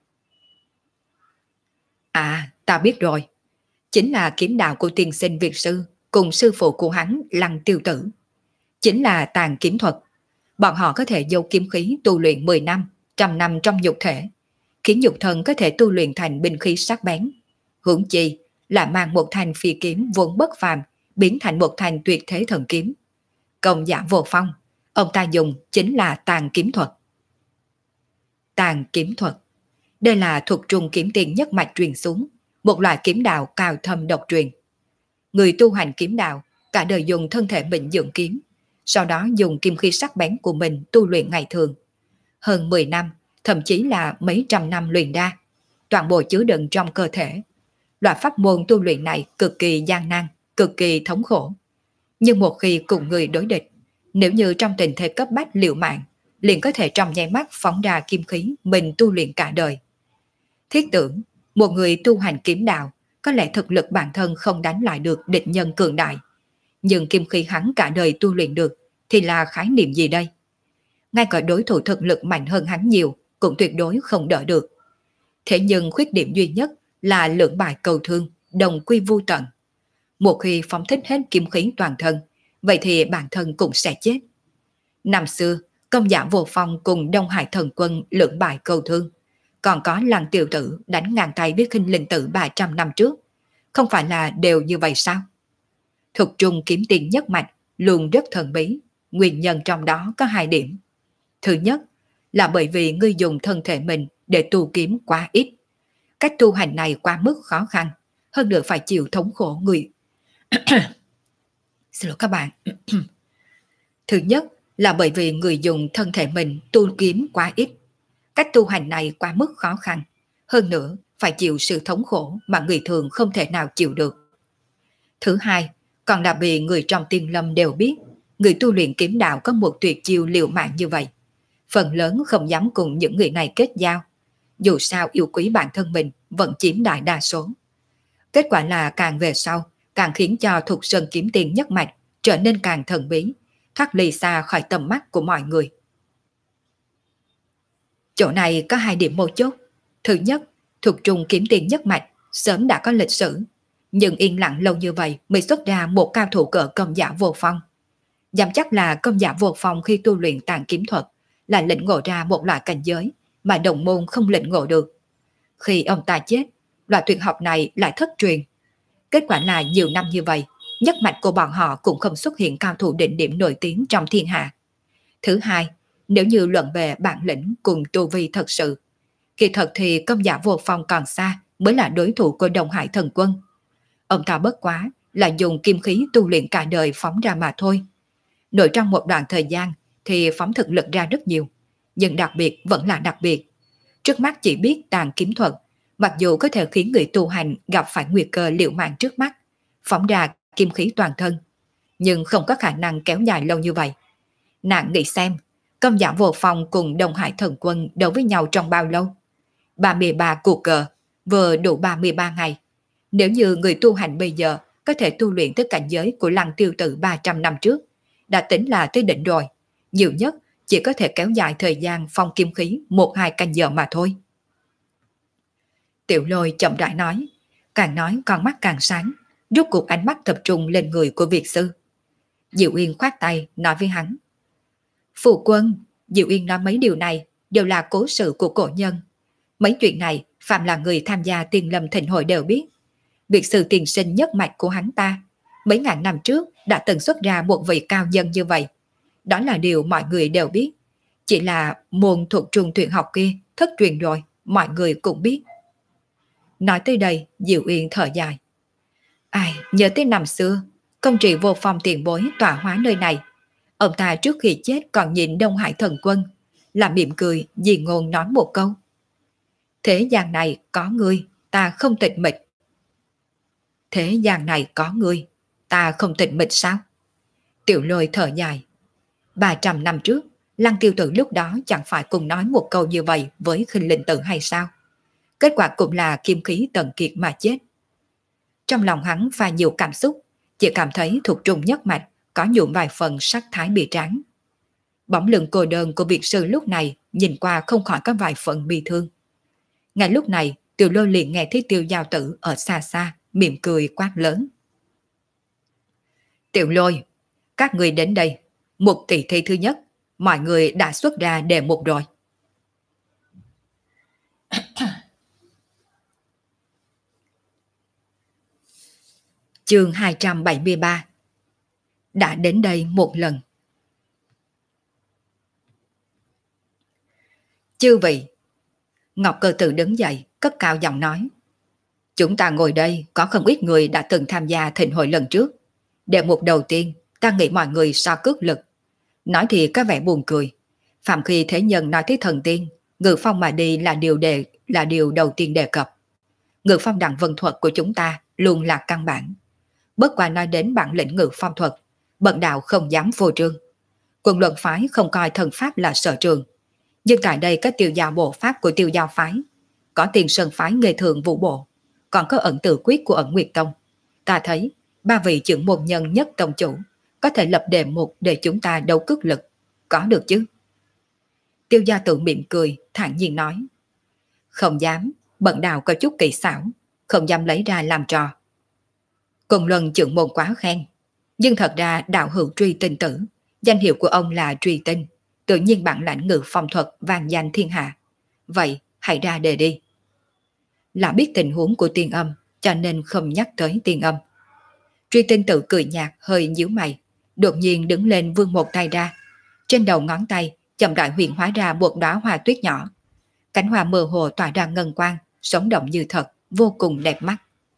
À, ta biết rồi. Chính là kiếm đạo của tiên sinh Việt sư cùng sư phụ của hắn Lăng Tiêu Tử. Chính là tàn kiếm thuật. Bọn họ có thể giấu kiếm khí tu luyện 10 năm, 100 năm trong nhục thể, khiến nhục thân có thể tu luyện thành binh khí sắc bén. Huống chi là mang một thanh phi kiếm vốn bất phàm biến thành một thanh tuyệt thế thần kiếm. Công giả vô phong, ông ta dùng chính là tàn kiếm thuật. Tàn kiếm thuật, đây là thuật trùng kiếm tiền nhất mạch truyền xuống, một loại kiếm đạo cao thâm độc truyền. Người tu hành kiếm đạo cả đời dùng thân thể mình dưỡng kiếm, sau đó dùng kim khí sắc bén của mình tu luyện ngày thường. Hơn 10 năm, thậm chí là mấy trăm năm luyện ra, toàn bộ chứa đựng trong cơ thể. Loại pháp môn tu luyện này cực kỳ gian nan, cực kỳ thống khổ. Nhưng một khi cùng người đối địch, nếu như trong tình thế cấp bách liều mạng, liền có thể trong nháy mắt phóng ra kim khí mình tu luyện cả đời. Thiết tưởng, một người tu hành kiếm đạo, có lẽ thực lực bản thân không đánh lại được địch nhân cường đại. Nhưng kim khí hắn cả đời tu luyện được thì là khái niệm gì đây? Ngay cả đối thủ thực lực mạnh hơn hắn nhiều cũng tuyệt đối không đỡ được. Thế nhưng khuyết điểm duy nhất là lưỡng bại cầu thương, đồng quy vu tận. Một khi phóng thích hết kim khí toàn thân, vậy thì bản thân cũng sẽ chết. Năm xưa, Công Giả Vô Phong cùng Đông Hải Thần Quân lưỡng bại cầu thương, còn có Lăng Tiêu Tử đánh ngang tay với Khinh Linh Tử 300 năm trước. Không phải là đều như vậy sao? Thục Trung kiếm tiền nhất mạch luôn rất thần bí, nguyên nhân trong đó có 2 điểm. Thứ nhất là bởi vì ngươi dùng thân thể mình để tu kiếm quá ít. Cách tu hành này quá mức khó khăn, hơn nữa phải chịu thống khổ người. Xin lỗi các bạn. Thứ nhất là bởi vì người dùng thân thể mình tu kiếm quá ít. Cách tu hành này quá mức khó khăn, hơn nữa phải chịu sự thống khổ mà người thường không thể nào chịu được. Thứ hai, còn là vì người trong tiên lâm đều biết người tu luyện kiếm đạo có một tuyệt chiêu liều mạng như vậy. Phần lớn không dám cùng những người này kết giao. Dù sao yêu quý bản thân mình vẫn chiếm đại đa số. Kết quả là càng về sau, càng khiến cho Thục Sơn kiếm tiền nhất mạch trở nên càng thần bí, thoát ly xa khỏi tầm mắt của mọi người. Chỗ này có 2 điểm mấu chốt. Thứ nhất, Thục Trung kiếm tiền nhất mạch sớm đã có lịch sử, nhưng yên lặng lâu như vậy mới xuất ra một cao thủ cỡ Công Giả Vô Phong. Dám chắc là Công Giả Vô Phong khi tu luyện tàn kiếm thuật là lĩnh ngộ ra một loại cảnh giới mà đồng môn không lĩnh ngộ được. Khi ông ta chết, loại tuyệt học này lại thất truyền. Kết quả là nhiều năm như vậy, nhất mạch của bọn họ cũng không xuất hiện cao thủ đỉnh điểm nổi tiếng trong thiên hạ. Thứ hai, nếu như luận về bản lĩnh cùng tu vi thật sự, kỳ thật thì Công Giả Vô Phong còn xa mới là đối thủ của Đông Hải Thần Quân. Ông ta bất quá là dùng kim khí tu luyện cả đời phóng ra mà thôi. Nội trong một đoạn thời gian thì phóng thực lực ra rất nhiều, nhưng đặc biệt vẫn là đặc biệt. Trước mắt chỉ biết tàn kiếm thuật, mặc dù có thể khiến người tu hành gặp phải nguy cơ liều mạng trước mắt, phóng ra kim khí toàn thân, nhưng không có khả năng kéo dài lâu như vậy. Nàng nghĩ xem, Công Giả Vô Phong cùng Đông Hải Thần Quân đấu với nhau trong bao lâu? 33 cuộc cờ, vừa đủ 33 ngày. Nếu như người tu hành bây giờ có thể tu luyện tới cảnh giới của Lăng Tiêu Tử 300 năm trước, đã tính là tới đỉnh rồi. Nhiều nhất chỉ có thể kéo dài thời gian phong kim khí 1-2 canh giờ mà thôi. Tiểu Lôi chậm rãi nói con mắt càng sáng, rút cuộc ánh mắt tập trung lên người của Việt sư. Diệu Uyên khoát tay nói với hắn: Phụ quân, Diệu Uyên nói mấy điều này đều là cố sự của cổ nhân. Mấy chuyện này phạm là người tham gia Tiên Lâm Thịnh Hội đều biết. Việt sư tiền sinh nhất mạch của hắn ta mấy ngàn năm trước đã từng xuất ra một vị cao nhân như vậy. Đó là điều mọi người đều biết. Chỉ là môn thuộc trung tuyển học kia thất truyền rồi, mọi người cũng biết. Nói tới đây, Diệu Uyên thở dài. Ai, nhớ tới năm xưa, công trị Vô Phong tiền bối tọa hóa nơi này. Ông ta trước khi chết còn nhìn Đông Hải Thần Quân, làm mỉm cười, dì ngôn nói một câu: Thế gian này có ngươi, ta không tịch mịch. Thế gian này có ngươi, ta không tịch mịch sao? Tiểu Lôi thở dài. 300 năm trước, Lăng Tiêu Tử lúc đó chẳng phải cùng nói một câu như vậy với Khinh Linh Tử hay sao? Kết quả cũng là kim khí tận kiệt mà chết. Trong lòng hắn pha nhiều cảm xúc, chỉ cảm thấy Thục Trung nhất mạch có nhuộm vài phần sắc thái bi tráng. Bóng lưng cô đơn của Việt sư lúc này nhìn qua không khỏi có vài phần bi thương. Ngay lúc này, Tiểu Lôi liền nghe thấy Tiêu Giao Tử ở xa xa mỉm cười quát lớn: Tiểu Lôi, các người đến đây, một tỷ thi thứ nhất, mọi người đã xuất ra đề mục rồi. Chương 273. Đã đến đây một lần. Chư vị, Ngọc Cơ Tử đứng dậy, cất cao giọng nói: Chúng ta ngồi đây có không ít người đã từng tham gia thịnh hội lần trước. Đề mục đầu tiên, ta nghĩ mọi người so cước lực. Nói thì có vẻ buồn cười. Phạm khi thế nhân nói tới thần tiên, ngự phong mà đi là điều đầu tiên đề cập. Ngự phong đặng vân thuật của chúng ta luôn là căn bản. Bất qua nói đến bản lĩnh ngự phong thuật, bần đạo không dám phô trương. Quân luận phái không coi thần pháp là sở trường, nhưng tại đây có tiêu giao bộ pháp của tiêu giao phái, có tiền sơn phái nghề thường vũ bộ, còn có ẩn tự quyết của ẩn Nguyệt Tông. Ta thấy ba vị trưởng môn nhân nhất tông chủ có thể lập đề mục để chúng ta đấu cước lực, có được chứ? Tiêu gia tự mỉm cười, thản nhiên nói. Không dám, bận đào có chút kỳ xảo, không dám lấy ra làm trò. Cùng luân trưởng môn quá khen, nhưng thật ra đạo hữu Truy Tinh tử, danh hiệu của ông là Truy Tinh, tự nhiên bản lãnh ngự phong thuật vang danh thiên hạ. Vậy hãy ra đề đi. Là biết tình huống của Tiên Âm, cho nên không nhắc tới Tiên Âm. Truy Tinh tử cười nhạt hơi nhíu mày, đột nhiên đứng lên vươn một tay ra. Trên đầu ngón tay chậm rãi huyền hóa ra một đóa hoa tuyết nhỏ. Cánh hoa mơ hồ tỏa ra ngân quang, sống động như thật, vô cùng đẹp mắt.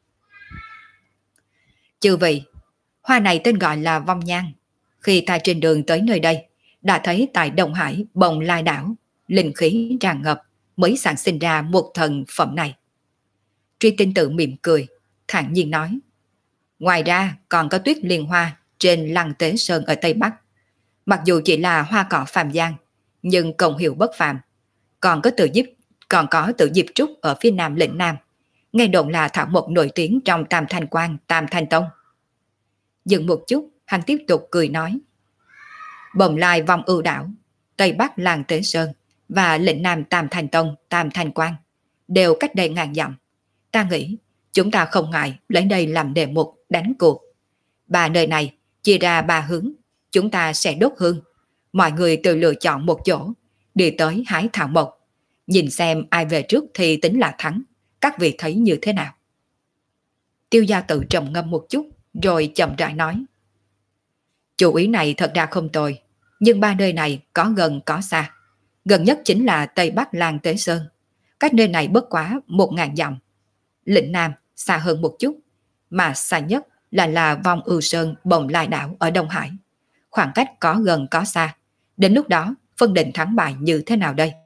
Chư vị, hoa này tên gọi là vong nhang. Khi ta trên đường tới nơi đây, đã thấy tại Đông Hải Bồng Lai đảo, linh khí tràn ngập, mới sản sinh ra một thần phẩm này. Truy Tinh tự mỉm cười, thản nhiên nói. Ngoài ra còn có tuyết liên hoa trên Lăng Tế Sơn ở Tây Bắc. Mặc dù chỉ là hoa cỏ phàm giang, nhưng công hiệu bất phàm. Còn có tự diệp trúc ở phía nam lĩnh Nam. Nghe đồn là thảo mộc nổi tiếng trong Tam Thanh Quan, Tam Thanh Tông. Dừng một chút, hắn tiếp tục cười nói. Bồng Lai vong ưu đảo, Tây Bắc Làng Tế Sơn và lĩnh Nam Tam Thanh Tông, Tam Thanh Quan đều cách đây ngàn dặm. Ta nghĩ chúng ta không ngại lấy đây làm đề mục đánh cuộc. Ba nơi này chia ra ba hướng, chúng ta sẽ đốt hương. Mọi người tự lựa chọn một chỗ, đi tới hái thảo mộc. Nhìn xem ai về trước thì tính là thắng. Các vị thấy như thế nào? Tiêu gia tự trầm ngâm một chút, rồi chậm rãi nói. Chủ ý này thật ra không tồi, nhưng ba nơi này có gần có xa. Gần nhất chính là Tây Bắc Làng Tế Sơn. Cách nơi này bất quá 1000 dặm. Lĩnh Nam xa hơn một chút, mà xa nhất là Vong Ưu Sơn Bồng Lai đảo ở Đông Hải. Khoảng cách có gần có xa. Đến lúc đó phân định thắng bại như thế nào đây?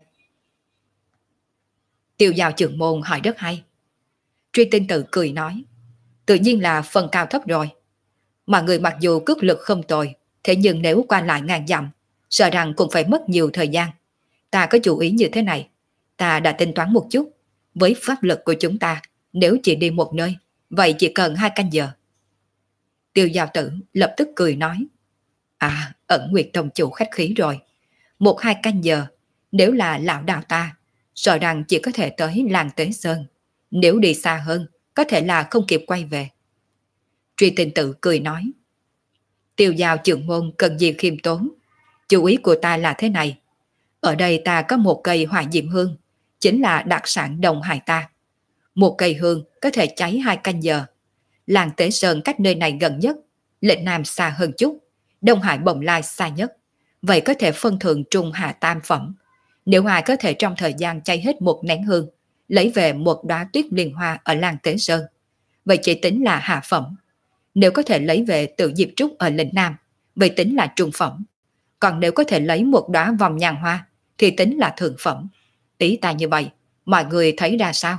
Tiêu giao trưởng môn hỏi rất hay. Truy Tinh tự cười nói. Tự nhiên là phần cao thấp rồi. Mọi người mặc dù cước lực không tồi, thế nhưng nếu qua lại ngàn dặm, sợ rằng cũng phải mất nhiều thời gian. Ta có chủ ý như thế này. Ta đã tính toán một chút. Với pháp lực của chúng ta, nếu chỉ đi một nơi, vậy chỉ cần 2 canh giờ. Tiêu giao tử lập tức cười nói. À, ẩn Nguyệt Tông chủ khách khí rồi. 1-2 canh giờ, nếu là lão đạo ta, sợ rằng chỉ có thể tới làng Tế Sơn. Nếu đi xa hơn, có thể là không kịp quay về. Truy Tinh tự cười nói. Tiêu giao trưởng môn cần gì khiêm tốn. Chủ ý của ta là thế này. Ở đây ta có một cây hỏa diệm hương, chính là đặc sản Đông Hải ta. Một cây hương có thể cháy 2 canh giờ. Làng Tế Sơn cách nơi này gần nhất, lĩnh Nam xa hơn chút, Đông Hải Bồng Lai xa nhất. Vậy có thể phân thượng trung hạ tam phẩm. Nếu ai có thể trong thời gian cháy hết một nén hương, lấy về một đóa tuyết liên hoa ở làng Tế Sơn, vậy chỉ tính là hạ phẩm. Nếu có thể lấy về tự diệp trúc ở lĩnh Nam, vậy tính là trung phẩm. Còn nếu có thể lấy một đóa vòng nhàn hoa, thì tính là thượng phẩm. Ý ta như vậy, mọi người thấy ra sao?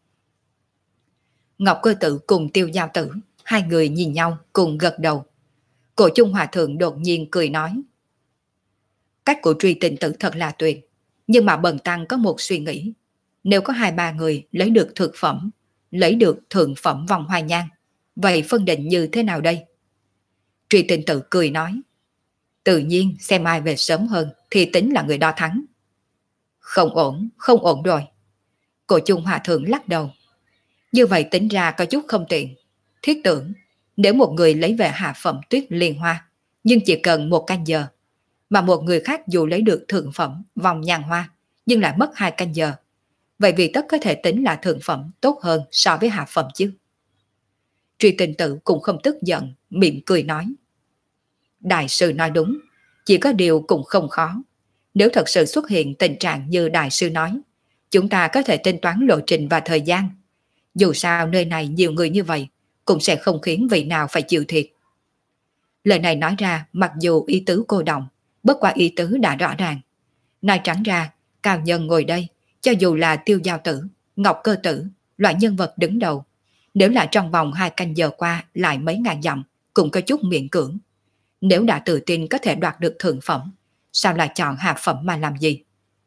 Ngọc Cơ Tử cùng Tiêu Giao Tử, hai người nhìn nhau cùng gật đầu. Cổ Chung Hòa Thượng đột nhiên cười nói. Cách của Truy Tinh tử thật là tuyệt, nhưng mà bần tăng có một suy nghĩ. Nếu có 2-3 người lấy được thực phẩm, lấy được thượng phẩm vòng hoa nhang, vậy phân định như thế nào đây? Truy Tinh tử cười nói. Tự nhiên xem ai về sớm hơn thì tính là người đó thắng. Không ổn, không ổn rồi. Cổ Chung Hòa Thượng lắc đầu. Như vậy tính ra có chút không tiện. Thiết tưởng, nếu một người lấy về hạ phẩm tuyết liên hoa, nhưng chỉ cần 1 canh giờ, mà một người khác dù lấy được thượng phẩm vòng nhàn hoa, nhưng lại mất 2 canh giờ, vậy vì tất có thể tính là thượng phẩm tốt hơn so với hạ phẩm chứ. Truy Tinh tử cũng không tức giận, mỉm cười nói. Đại sư nói đúng, chỉ có điều cũng không khó. Nếu thật sự xuất hiện tình trạng như đại sư nói, chúng ta có thể tính toán lộ trình và thời gian. Dù sao nơi này nhiều người như vậy, cũng sẽ không khiến vị nào phải chịu thiệt. Lời này nói ra mặc dù ý tứ cô động, bất qua ý tứ đã rõ ràng. Nói trắng ra, cao nhân ngồi đây, cho dù là Tiêu Giao Tử, Ngọc Cơ Tử, loại nhân vật đứng đầu, nếu là trong vòng 2 canh giờ qua lại mấy ngàn dặm, cũng có chút miễn cưỡng. Nếu đã tự tin có thể đoạt được thượng phẩm, sao lại chọn hạ phẩm mà làm gì?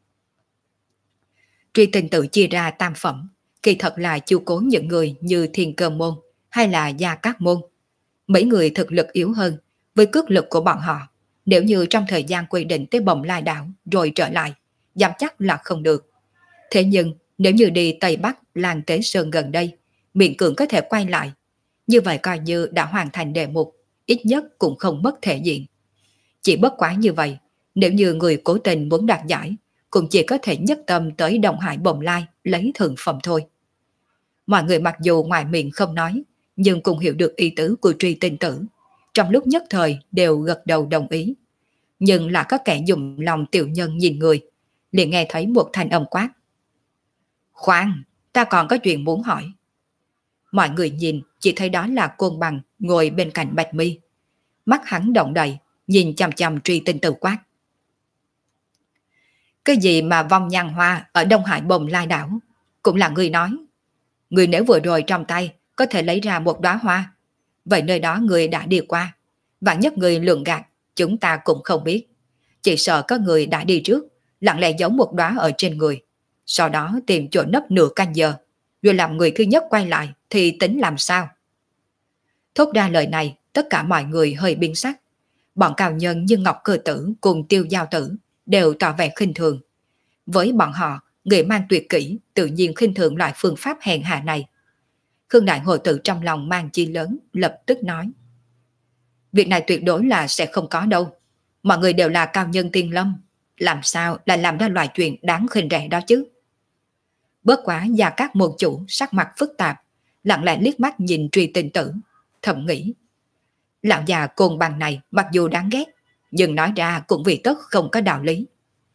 Truy Tinh tự chia ra tam phẩm, kỳ thật là chiêu cố những người như Thiên Cơ Môn hay là Gia Cát Môn. Mấy người thực lực yếu hơn, với cước lực của bọn họ, nếu như trong thời gian quy định tới Bồng Lai đảo rồi trở lại, dám chắc là không được. Thế nhưng nếu như đi Tây Bắc Lan Tế Sơn gần đây, miễn cưỡng có thể quay lại, như vậy coi như đã hoàn thành đề mục, ít nhất cũng không mất thể diện. Chỉ bất quá như vậy, nếu như người cố tình muốn đạt giải, cũng chỉ có thể nhất tâm tới Đông Hải Bồng Lai lấy thượng phẩm thôi. Mọi người mặc dù ngoài miệng không nói, nhưng cũng hiểu được ý tứ của Truy Tinh tử. Trong lúc nhất thời đều gật đầu đồng ý. Nhưng là có kẻ dùng lòng tiểu nhân nhìn người, liền nghe thấy một thanh âm quát. Khoan, ta còn có chuyện muốn hỏi. Mọi người nhìn chỉ thấy đó là Côn Bằng ngồi bên cạnh Bạch Mi. Mắt hắn động đầy, nhìn chằm chằm Truy Tinh tử quát. Cái gì mà vong nhan hoa ở Đông Hải Bồng Lai đảo, cũng là người nói. Người nếu vừa rồi trong tay có thể lấy ra một đóa hoa, vậy nơi đó người đã đi qua. Vạn nhất người lường gạt, chúng ta cũng không biết. Chỉ sợ có người đã đi trước, lặng lẽ giấu một đóa ở trên người. Sau đó tìm chỗ nấp nửa canh giờ, rồi làm người thứ nhất quay lại thì tính làm sao? Thốt ra lời này, tất cả mọi người hơi biến sắc. Bọn cao nhân như Ngọc Cơ Tử cùng Tiêu Giao Tử đều tỏ vẻ khinh thường. Với bọn họ, người mang tuyệt kỹ tự nhiên khinh thường loại phương pháp hèn hạ này. Khương Đại Hồ Tử trong lòng mang chi lớn, lập tức nói. Việc này tuyệt đối là sẽ không có đâu. Mọi người đều là cao nhân tiên lâm, làm sao lại làm ra loại chuyện đáng khinh rẻ đó chứ? Bớt quá Gia Cát môn chủ sắc mặt phức tạp, lặng lẽ liếc mắt nhìn Truy Tinh tử, thầm nghĩ. Lão già Côn Bằng này mặc dù đáng ghét, nhưng nói ra cũng vì tất không có đạo lý.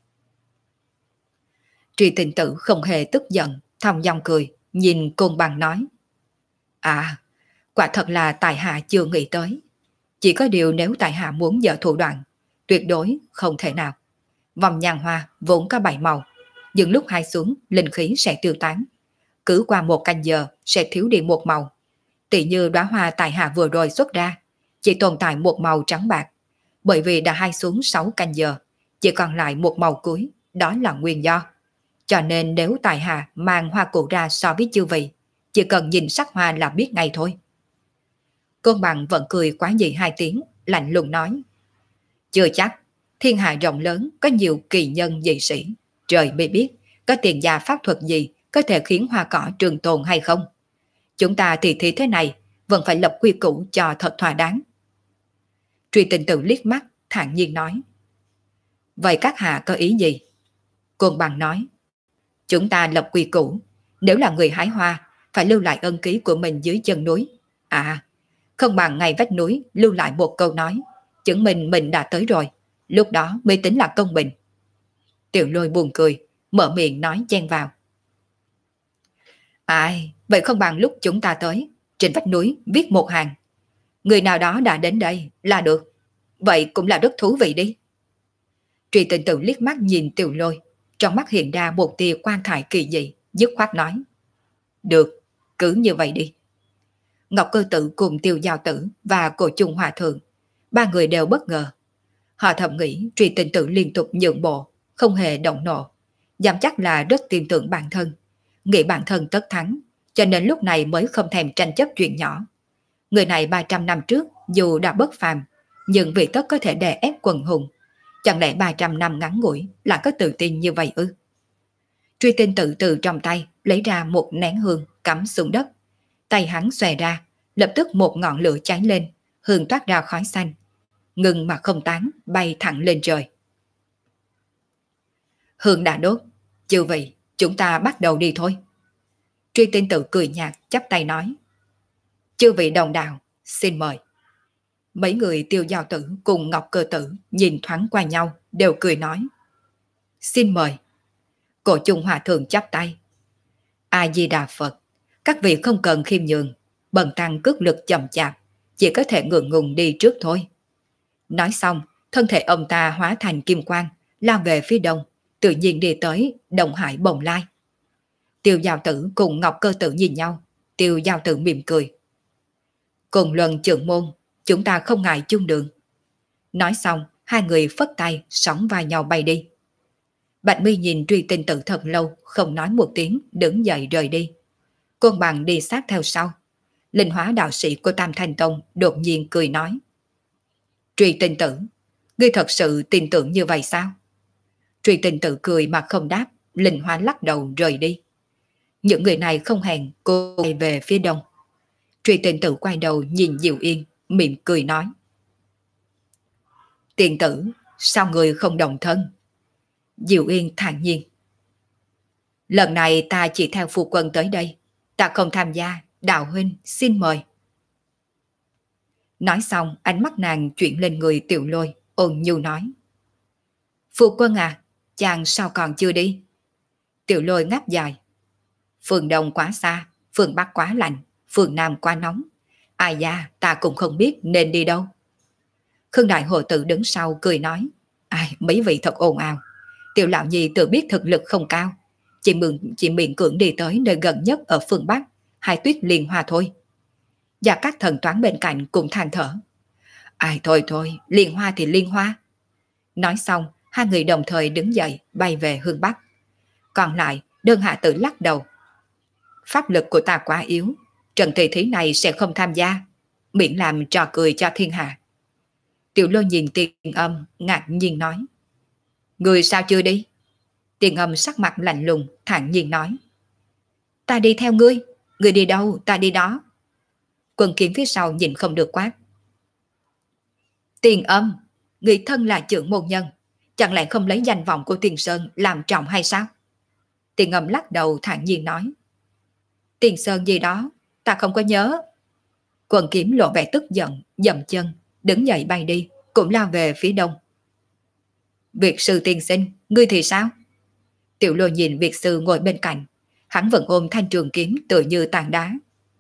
Truy Tinh tử không hề tức giận, thong dong cười, nhìn Côn Bằng nói. À, quả thật là tại hạ chưa nghĩ tới. Chỉ có điều nếu tại hạ muốn dở thủ đoạn, tuyệt đối không thể nào. Vòng nhàn hoa vốn có 7 màu, nhưng lúc hai xuống linh khí sẽ tiêu tán. Cứ qua một canh giờ sẽ thiếu đi một màu. Tỷ như đóa hoa tại hạ vừa rồi xuất ra, chỉ tồn tại một màu trắng bạc. Bởi vì đã hai xuống 6 canh giờ, chỉ còn lại một màu cuối, đó là nguyên do. Cho nên nếu tại hạ mang hoa cụ ra so với chư vị, chỉ cần nhìn sắc hoa là biết ngay thôi. Côn Bằng vẫn cười quá dị hai tiếng, lạnh lùng nói. Chưa chắc, thiên hạ rộng lớn có nhiều kỳ nhân dị sĩ. Trời mới biết, có tiền gia pháp thuật gì có thể khiến hoa cỏ trường tồn hay không. Chúng ta thì thế này, vẫn phải lập quy củ cho thật thỏa đáng. Truy Tinh tử liếc mắt, thản nhiên nói. Vậy các hạ có ý gì? Côn Bằng nói. Chúng ta lập quy củ, nếu là người hái hoa, phải lưu lại ân ký của mình dưới chân núi. À, không bằng ngay vách núi lưu lại một câu nói, chứng minh mình đã tới rồi, lúc đó mới tính là công bình. Tiểu Lôi buồn cười, mở miệng nói chen vào. Ai, vậy không bằng lúc chúng ta tới, trên vách núi viết một hàng. Người nào đó đã đến đây là được, vậy cũng là rất thú vị đi. Truy Tinh tử liếc mắt nhìn Tiểu Lôi, trong mắt hiện ra một tia quan thải kỳ dị, dứt khoát nói. Được, cứ như vậy đi. Ngọc Cơ Tử cùng Tiêu Giao Tử và Cổ Chung Hòa Thượng, ba người đều bất ngờ. Họ thầm nghĩ Truy Tinh tử liên tục nhượng bộ, không hề động nộ, dám chắc là rất tin tưởng bản thân, nghĩ bản thân tất thắng, cho nên lúc này mới không thèm tranh chấp chuyện nhỏ. Người này 300 năm trước dù đã bất phàm, nhưng vì tất có thể đè ép quần hùng. Chẳng lẽ 300 năm ngắn ngủi là có tự tin như vậy ư? Truy Tinh tử từ trong tay lấy ra một nén hương cắm xuống đất. Tay hắn xòe ra, lập tức một ngọn lửa cháy lên, hương toát ra khói xanh. Ngừng mà không tán, bay thẳng lên trời. Hương đã đốt, chư vị, chúng ta bắt đầu đi thôi. Truy Tinh tử cười nhạt, chắp tay nói. Chư vị đồng đạo, xin mời. Mấy người Tiêu Giao Tử cùng Ngọc Cơ Tử nhìn thoáng qua nhau, đều cười nói. Xin mời. Cổ Chung Hòa Thượng chắp tay. A-di-đà Phật, các vị không cần khiêm nhường, bần tăng cước lực chậm chạp, chỉ có thể ngượng ngùng đi trước thôi. Nói xong, thân thể ông ta hóa thành kim quang, lao về phía đông, tự nhiên đi tới Đông Hải Bồng Lai. Tiêu Giao Tử cùng Ngọc Cơ Tử nhìn nhau, Tiêu Giao Tử mỉm cười. Cùng luận trưởng môn, chúng ta không ngại chung đường. Nói xong, hai người phất tay, sóng vai nhau bay đi. Bạch Mi nhìn Truy Tinh Tử thật lâu, không nói một tiếng, đứng dậy rời đi. Côn Bằng đi sát theo sau. Linh hóa đạo sĩ của Tam Thanh Tông đột nhiên cười nói. Truy Tinh Tử, ngươi thật sự tin tưởng như vậy sao? Truy Tinh Tử cười mà không đáp, Linh hóa lắc đầu rời đi. Những người này không hẹn cô quay về phía đông. Truy Tinh Tử quay đầu nhìn Diệu Yên, mỉm cười nói. Tiền tử, sao người không đồng thân? Diệu Yên thản nhiên. Lần này ta chỉ theo phu quân tới đây, ta không tham gia, đạo huynh xin mời. Nói xong ánh mắt nàng chuyển lên người Tiểu Lôi, ôn nhu nói. Phu quân à, chàng sao còn chưa đi? Tiểu Lôi ngáp dài. Phương Đông quá xa, phương Bắc quá lạnh, phương Nam quá nóng. Ai da, ta cũng không biết nên đi đâu. Khương Đại Hồ Tử đứng sau cười nói. Ai, mấy vị thật ồn ào. Tiểu Lão Nhi tự biết thực lực không cao. Chỉ miễn cưỡng đi tới nơi gần nhất ở phương Bắc, Hai Tuyết Liên Hoa thôi. Và các thần toán bên cạnh cũng than thở. Ai thôi thôi, Liên Hoa thì Liên Hoa. Nói xong, hai người đồng thời đứng dậy bay về hướng Bắc. Còn lại, Đơn Hạ Tử lắc đầu. Pháp lực của ta quá yếu, trận tỷ thí này sẽ không tham gia, miễn làm trò cười cho thiên hạ. Tiểu Lôi nhìn Tiền Âm ngạc nhiên nói. Người sao chưa đi? Tiền Âm sắc mặt lạnh lùng, thản nhiên nói. Ta đi theo ngươi, ngươi đi đâu ta đi đó. Quân Kiếm phía sau nhìn không được quát. Tiền Âm, người thân là trưởng môn nhân, chẳng lẽ không lấy danh vọng của Tiền Sơn làm trọng hay sao? Tiền Âm lắc đầu thản nhiên nói. Tiền Sơn gì đó, ta không có nhớ. Quân Kiếm lộ vẻ tức giận, dậm chân, đứng dậy bay đi, cũng lao về phía đông. Việt sư tiên sinh, ngươi thì sao? Tiểu Lôi nhìn Việt sư ngồi bên cạnh, hắn vẫn ôm thanh trường kiếm tựa như tảng đá.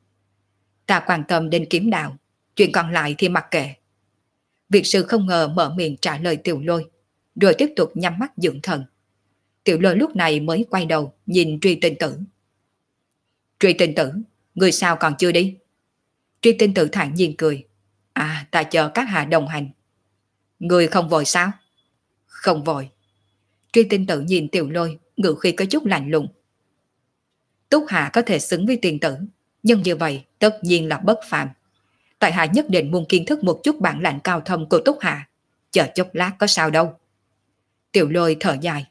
Ta quan tâm đến kiếm đạo, chuyện còn lại thì mặc kệ. Việt sư không ngờ mở miệng trả lời Tiểu Lôi, rồi tiếp tục nhắm mắt dưỡng thần. Tiểu Lôi lúc này mới quay đầu nhìn Truy Tinh Tử. Truy Tinh Tử, người sao còn chưa đi? Truy Tinh Tử thản nhiên cười. À, ta chờ các hạ đồng hành. Người không vội sao? Không vội. Truy Tinh Tử nhìn Tiểu Lôi, ngữ khí có chút lạnh lùng. Túc Hạ có thể xứng với tiền tử, nhưng như vậy tất nhiên là bất phàm. Tại hạ nhất định muốn kiến thức một chút bản lãnh cao thâm của Túc Hạ. Chờ chốc lát có sao đâu. Tiểu Lôi thở dài.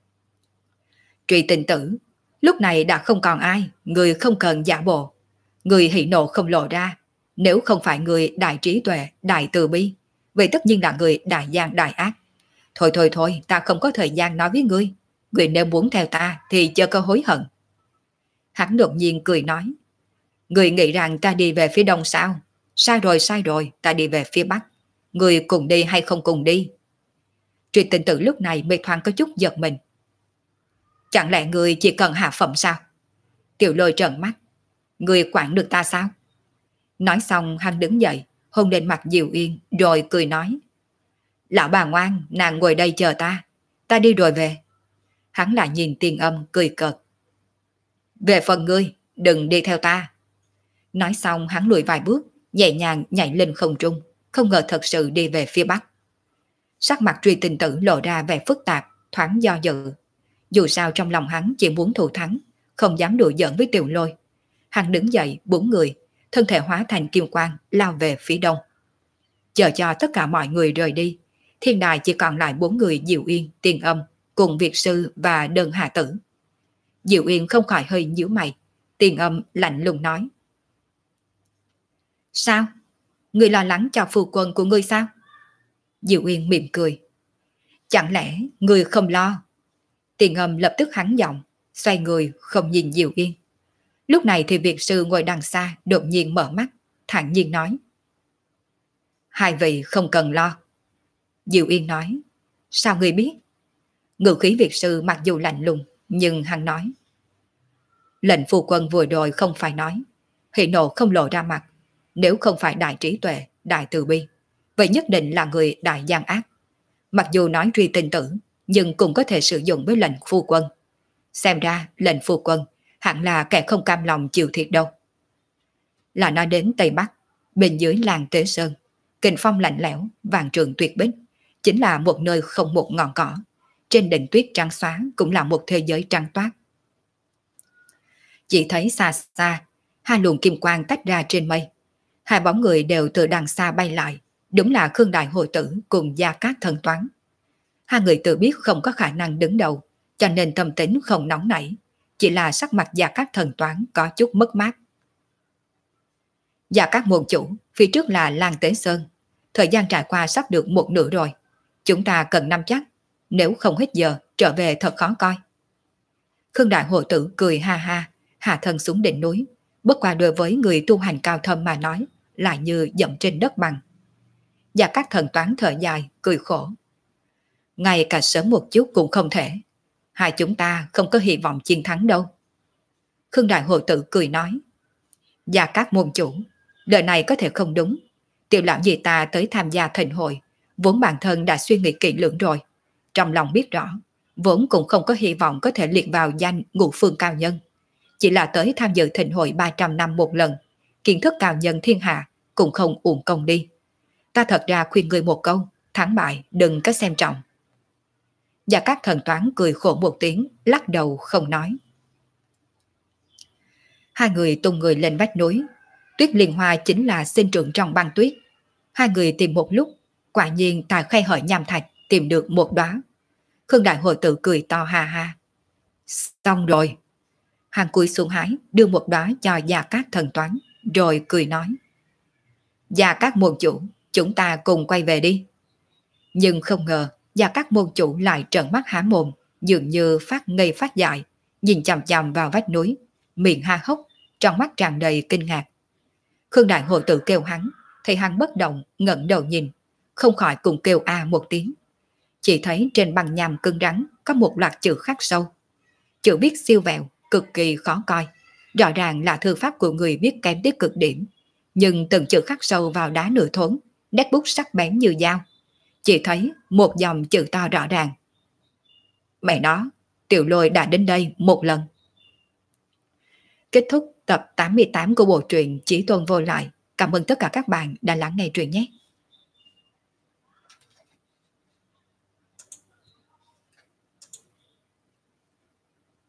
Truy Tinh Tử, lúc này đã không còn ai, người không cần giả bộ. Người hỉ nộ không lộ ra. Nếu không phải người đại trí tuệ, đại từ bi, vậy tất nhiên là người đại gian đại ác. Thôi, ta không có thời gian nói với ngươi. Ngươi nếu muốn theo ta thì chờ cơ hối hận. Hắn đột nhiên cười nói. Ngươi nghĩ rằng ta đi về phía đông sao? Sai rồi, ta đi về phía bắc. Ngươi cùng đi hay không cùng đi? Truy Tinh Tử lúc này mê thoáng có chút giật mình. Chẳng lẽ ngươi chỉ cần hạ phẩm sao? Tiểu Lôi trợn mắt. Ngươi quản được ta sao? Nói xong hắn đứng dậy, hôn lên mặt Diệu Yên rồi cười nói. Lão bà ngoan, nàng ngồi đây chờ ta đi rồi về. Hắn lại nhìn Tiền Âm cười cợt. Về phần ngươi, đừng đi theo ta. Nói xong hắn lùi vài bước, nhẹ nhàng nhảy lên không trung, không ngờ thật sự đi về phía bắc. Sắc mặt Truy Tinh Tử lộ ra vẻ phức tạp, thoáng do dự. Dù sao trong lòng hắn chỉ muốn thủ thắng, không dám đùa giỡn với Tiểu Lôi. Hắn đứng dậy, bốn người, thân thể hóa thành kim quang, lao về phía đông. Chờ cho tất cả mọi người rời đi, thiên đài chỉ còn lại bốn người Diệu Yên, Tiền Âm, cùng Việt sư và Đơn Hạ Tử. Diệu Yên không khỏi hơi nhíu mày, Tiền Âm lạnh lùng nói. Sao? Ngươi lo lắng cho phu quân của ngươi sao? Diệu Yên mỉm cười. Chẳng lẽ ngươi không lo? Tiền Âm lập tức hắn giọng, xoay người không nhìn Diệu Yên. Lúc này thì Việt sư ngồi đằng xa đột nhiên mở mắt, thản nhiên nói. Hai vị không cần lo. Diệu Yên nói. Sao ngươi biết? Ngữ khí Việt sư mặc dù lạnh lùng, nhưng hắn nói. Lệnh phu quân vừa rồi không phải nói. Hỉ nộ không lộ ra mặt. Nếu không phải đại trí tuệ, đại từ bi, vậy nhất định là người đại gian ác. Mặc dù nói Truy Tinh Tử, nhưng cũng có thể sử dụng với lệnh phu quân. Xem ra lệnh phu quân hẳn là kẻ không cam lòng chịu thiệt đâu. Là nói đến Tây Bắc, bên dưới làng Tế Sơn, Kình phong lạnh lẽo, vàng trường tuyệt bích, chính là một nơi không một ngọn cỏ. Trên đỉnh tuyết trắng xóa cũng là một thế giới trắng toát. Chỉ thấy xa xa, hai luồng kim quang tách ra trên mây. Hai bóng người đều từ đằng xa bay lại, đúng là Khương Đại Hội Tử cùng Gia Cát Thần Toán. Hai người tự biết không có khả năng đứng đầu, cho nên tâm tính không nóng nảy, chỉ là sắc mặt Gia Cát Thần Toán có chút mất mát. Gia Cát môn chủ, phía trước là Lan Tế Sơn, thời gian trải qua sắp được một nửa rồi, chúng ta cần nắm chắc, nếu không hết giờ trở về thật khó coi. Khương Đại Hội Tử cười ha ha, hạ thân xuống đỉnh núi, bất qua đối với người tu hành cao thâm mà nói, lại như dẫm trên đất bằng. Và các thần toán thở dài, cười khổ. Ngay cả sớm một chút cũng không thể, hai chúng ta không có hy vọng chiến thắng đâu. Khương Đại Hội Tử cười nói. Và các môn chủ, lời này có thể không đúng. Tiểu lão gì ta tới tham gia thịnh hội, vốn bản thân đã suy nghĩ kỹ lưỡng rồi. Trong lòng biết rõ, vốn cũng không có hy vọng có thể liệt vào danh ngũ phương cao nhân. Chỉ là tới tham dự thịnh hội 300 năm một lần, kiến thức cao nhân thiên hạ cũng không uổng công đi. Ta thật ra khuyên người một câu, thắng bại đừng có xem trọng. Và các thần toán cười khổ một tiếng, lắc đầu không nói. Hai người tung người lên vách núi. Tuyết liên hoa chính là sinh trưởng trong băng tuyết. Hai người tìm một lúc, quả nhiên tại khe hở nham thạch tìm được một đóa. Khương Đại Hội Tử cười to ha ha. Xong rồi. Hàng cúi xuống hái, đưa một đóa cho Gia Cát Thần Toán, rồi cười nói. Gia Cát môn chủ, chúng ta cùng quay về đi. Nhưng không ngờ, Gia Cát môn chủ lại trợn mắt há mồm, dường như phát ngây phát dại, nhìn chằm chằm vào vách núi, miệng ha hốc, trong mắt tràn đầy kinh ngạc. Khương Đại Hội Tử kêu hắn, thấy hắn bất động, ngẩng đầu nhìn, không khỏi cùng kêu a một tiếng. Chỉ thấy trên băng nham cứng rắn có một loạt chữ khắc sâu. Chữ viết siêu vẹo, cực kỳ khó coi. Rõ ràng là thư pháp của người viết kém tới cực điểm. Nhưng từng chữ khắc sâu vào đá nửa thốn, nét bút sắc bén như dao. Chỉ thấy một dòng chữ to rõ ràng. Mẹ nó, Tiểu Lôi đã đến đây một lần. Kết thúc tập 88 của bộ truyện Chí Tôn Vô Lại. Cảm ơn tất cả các bạn đã lắng nghe truyện nhé.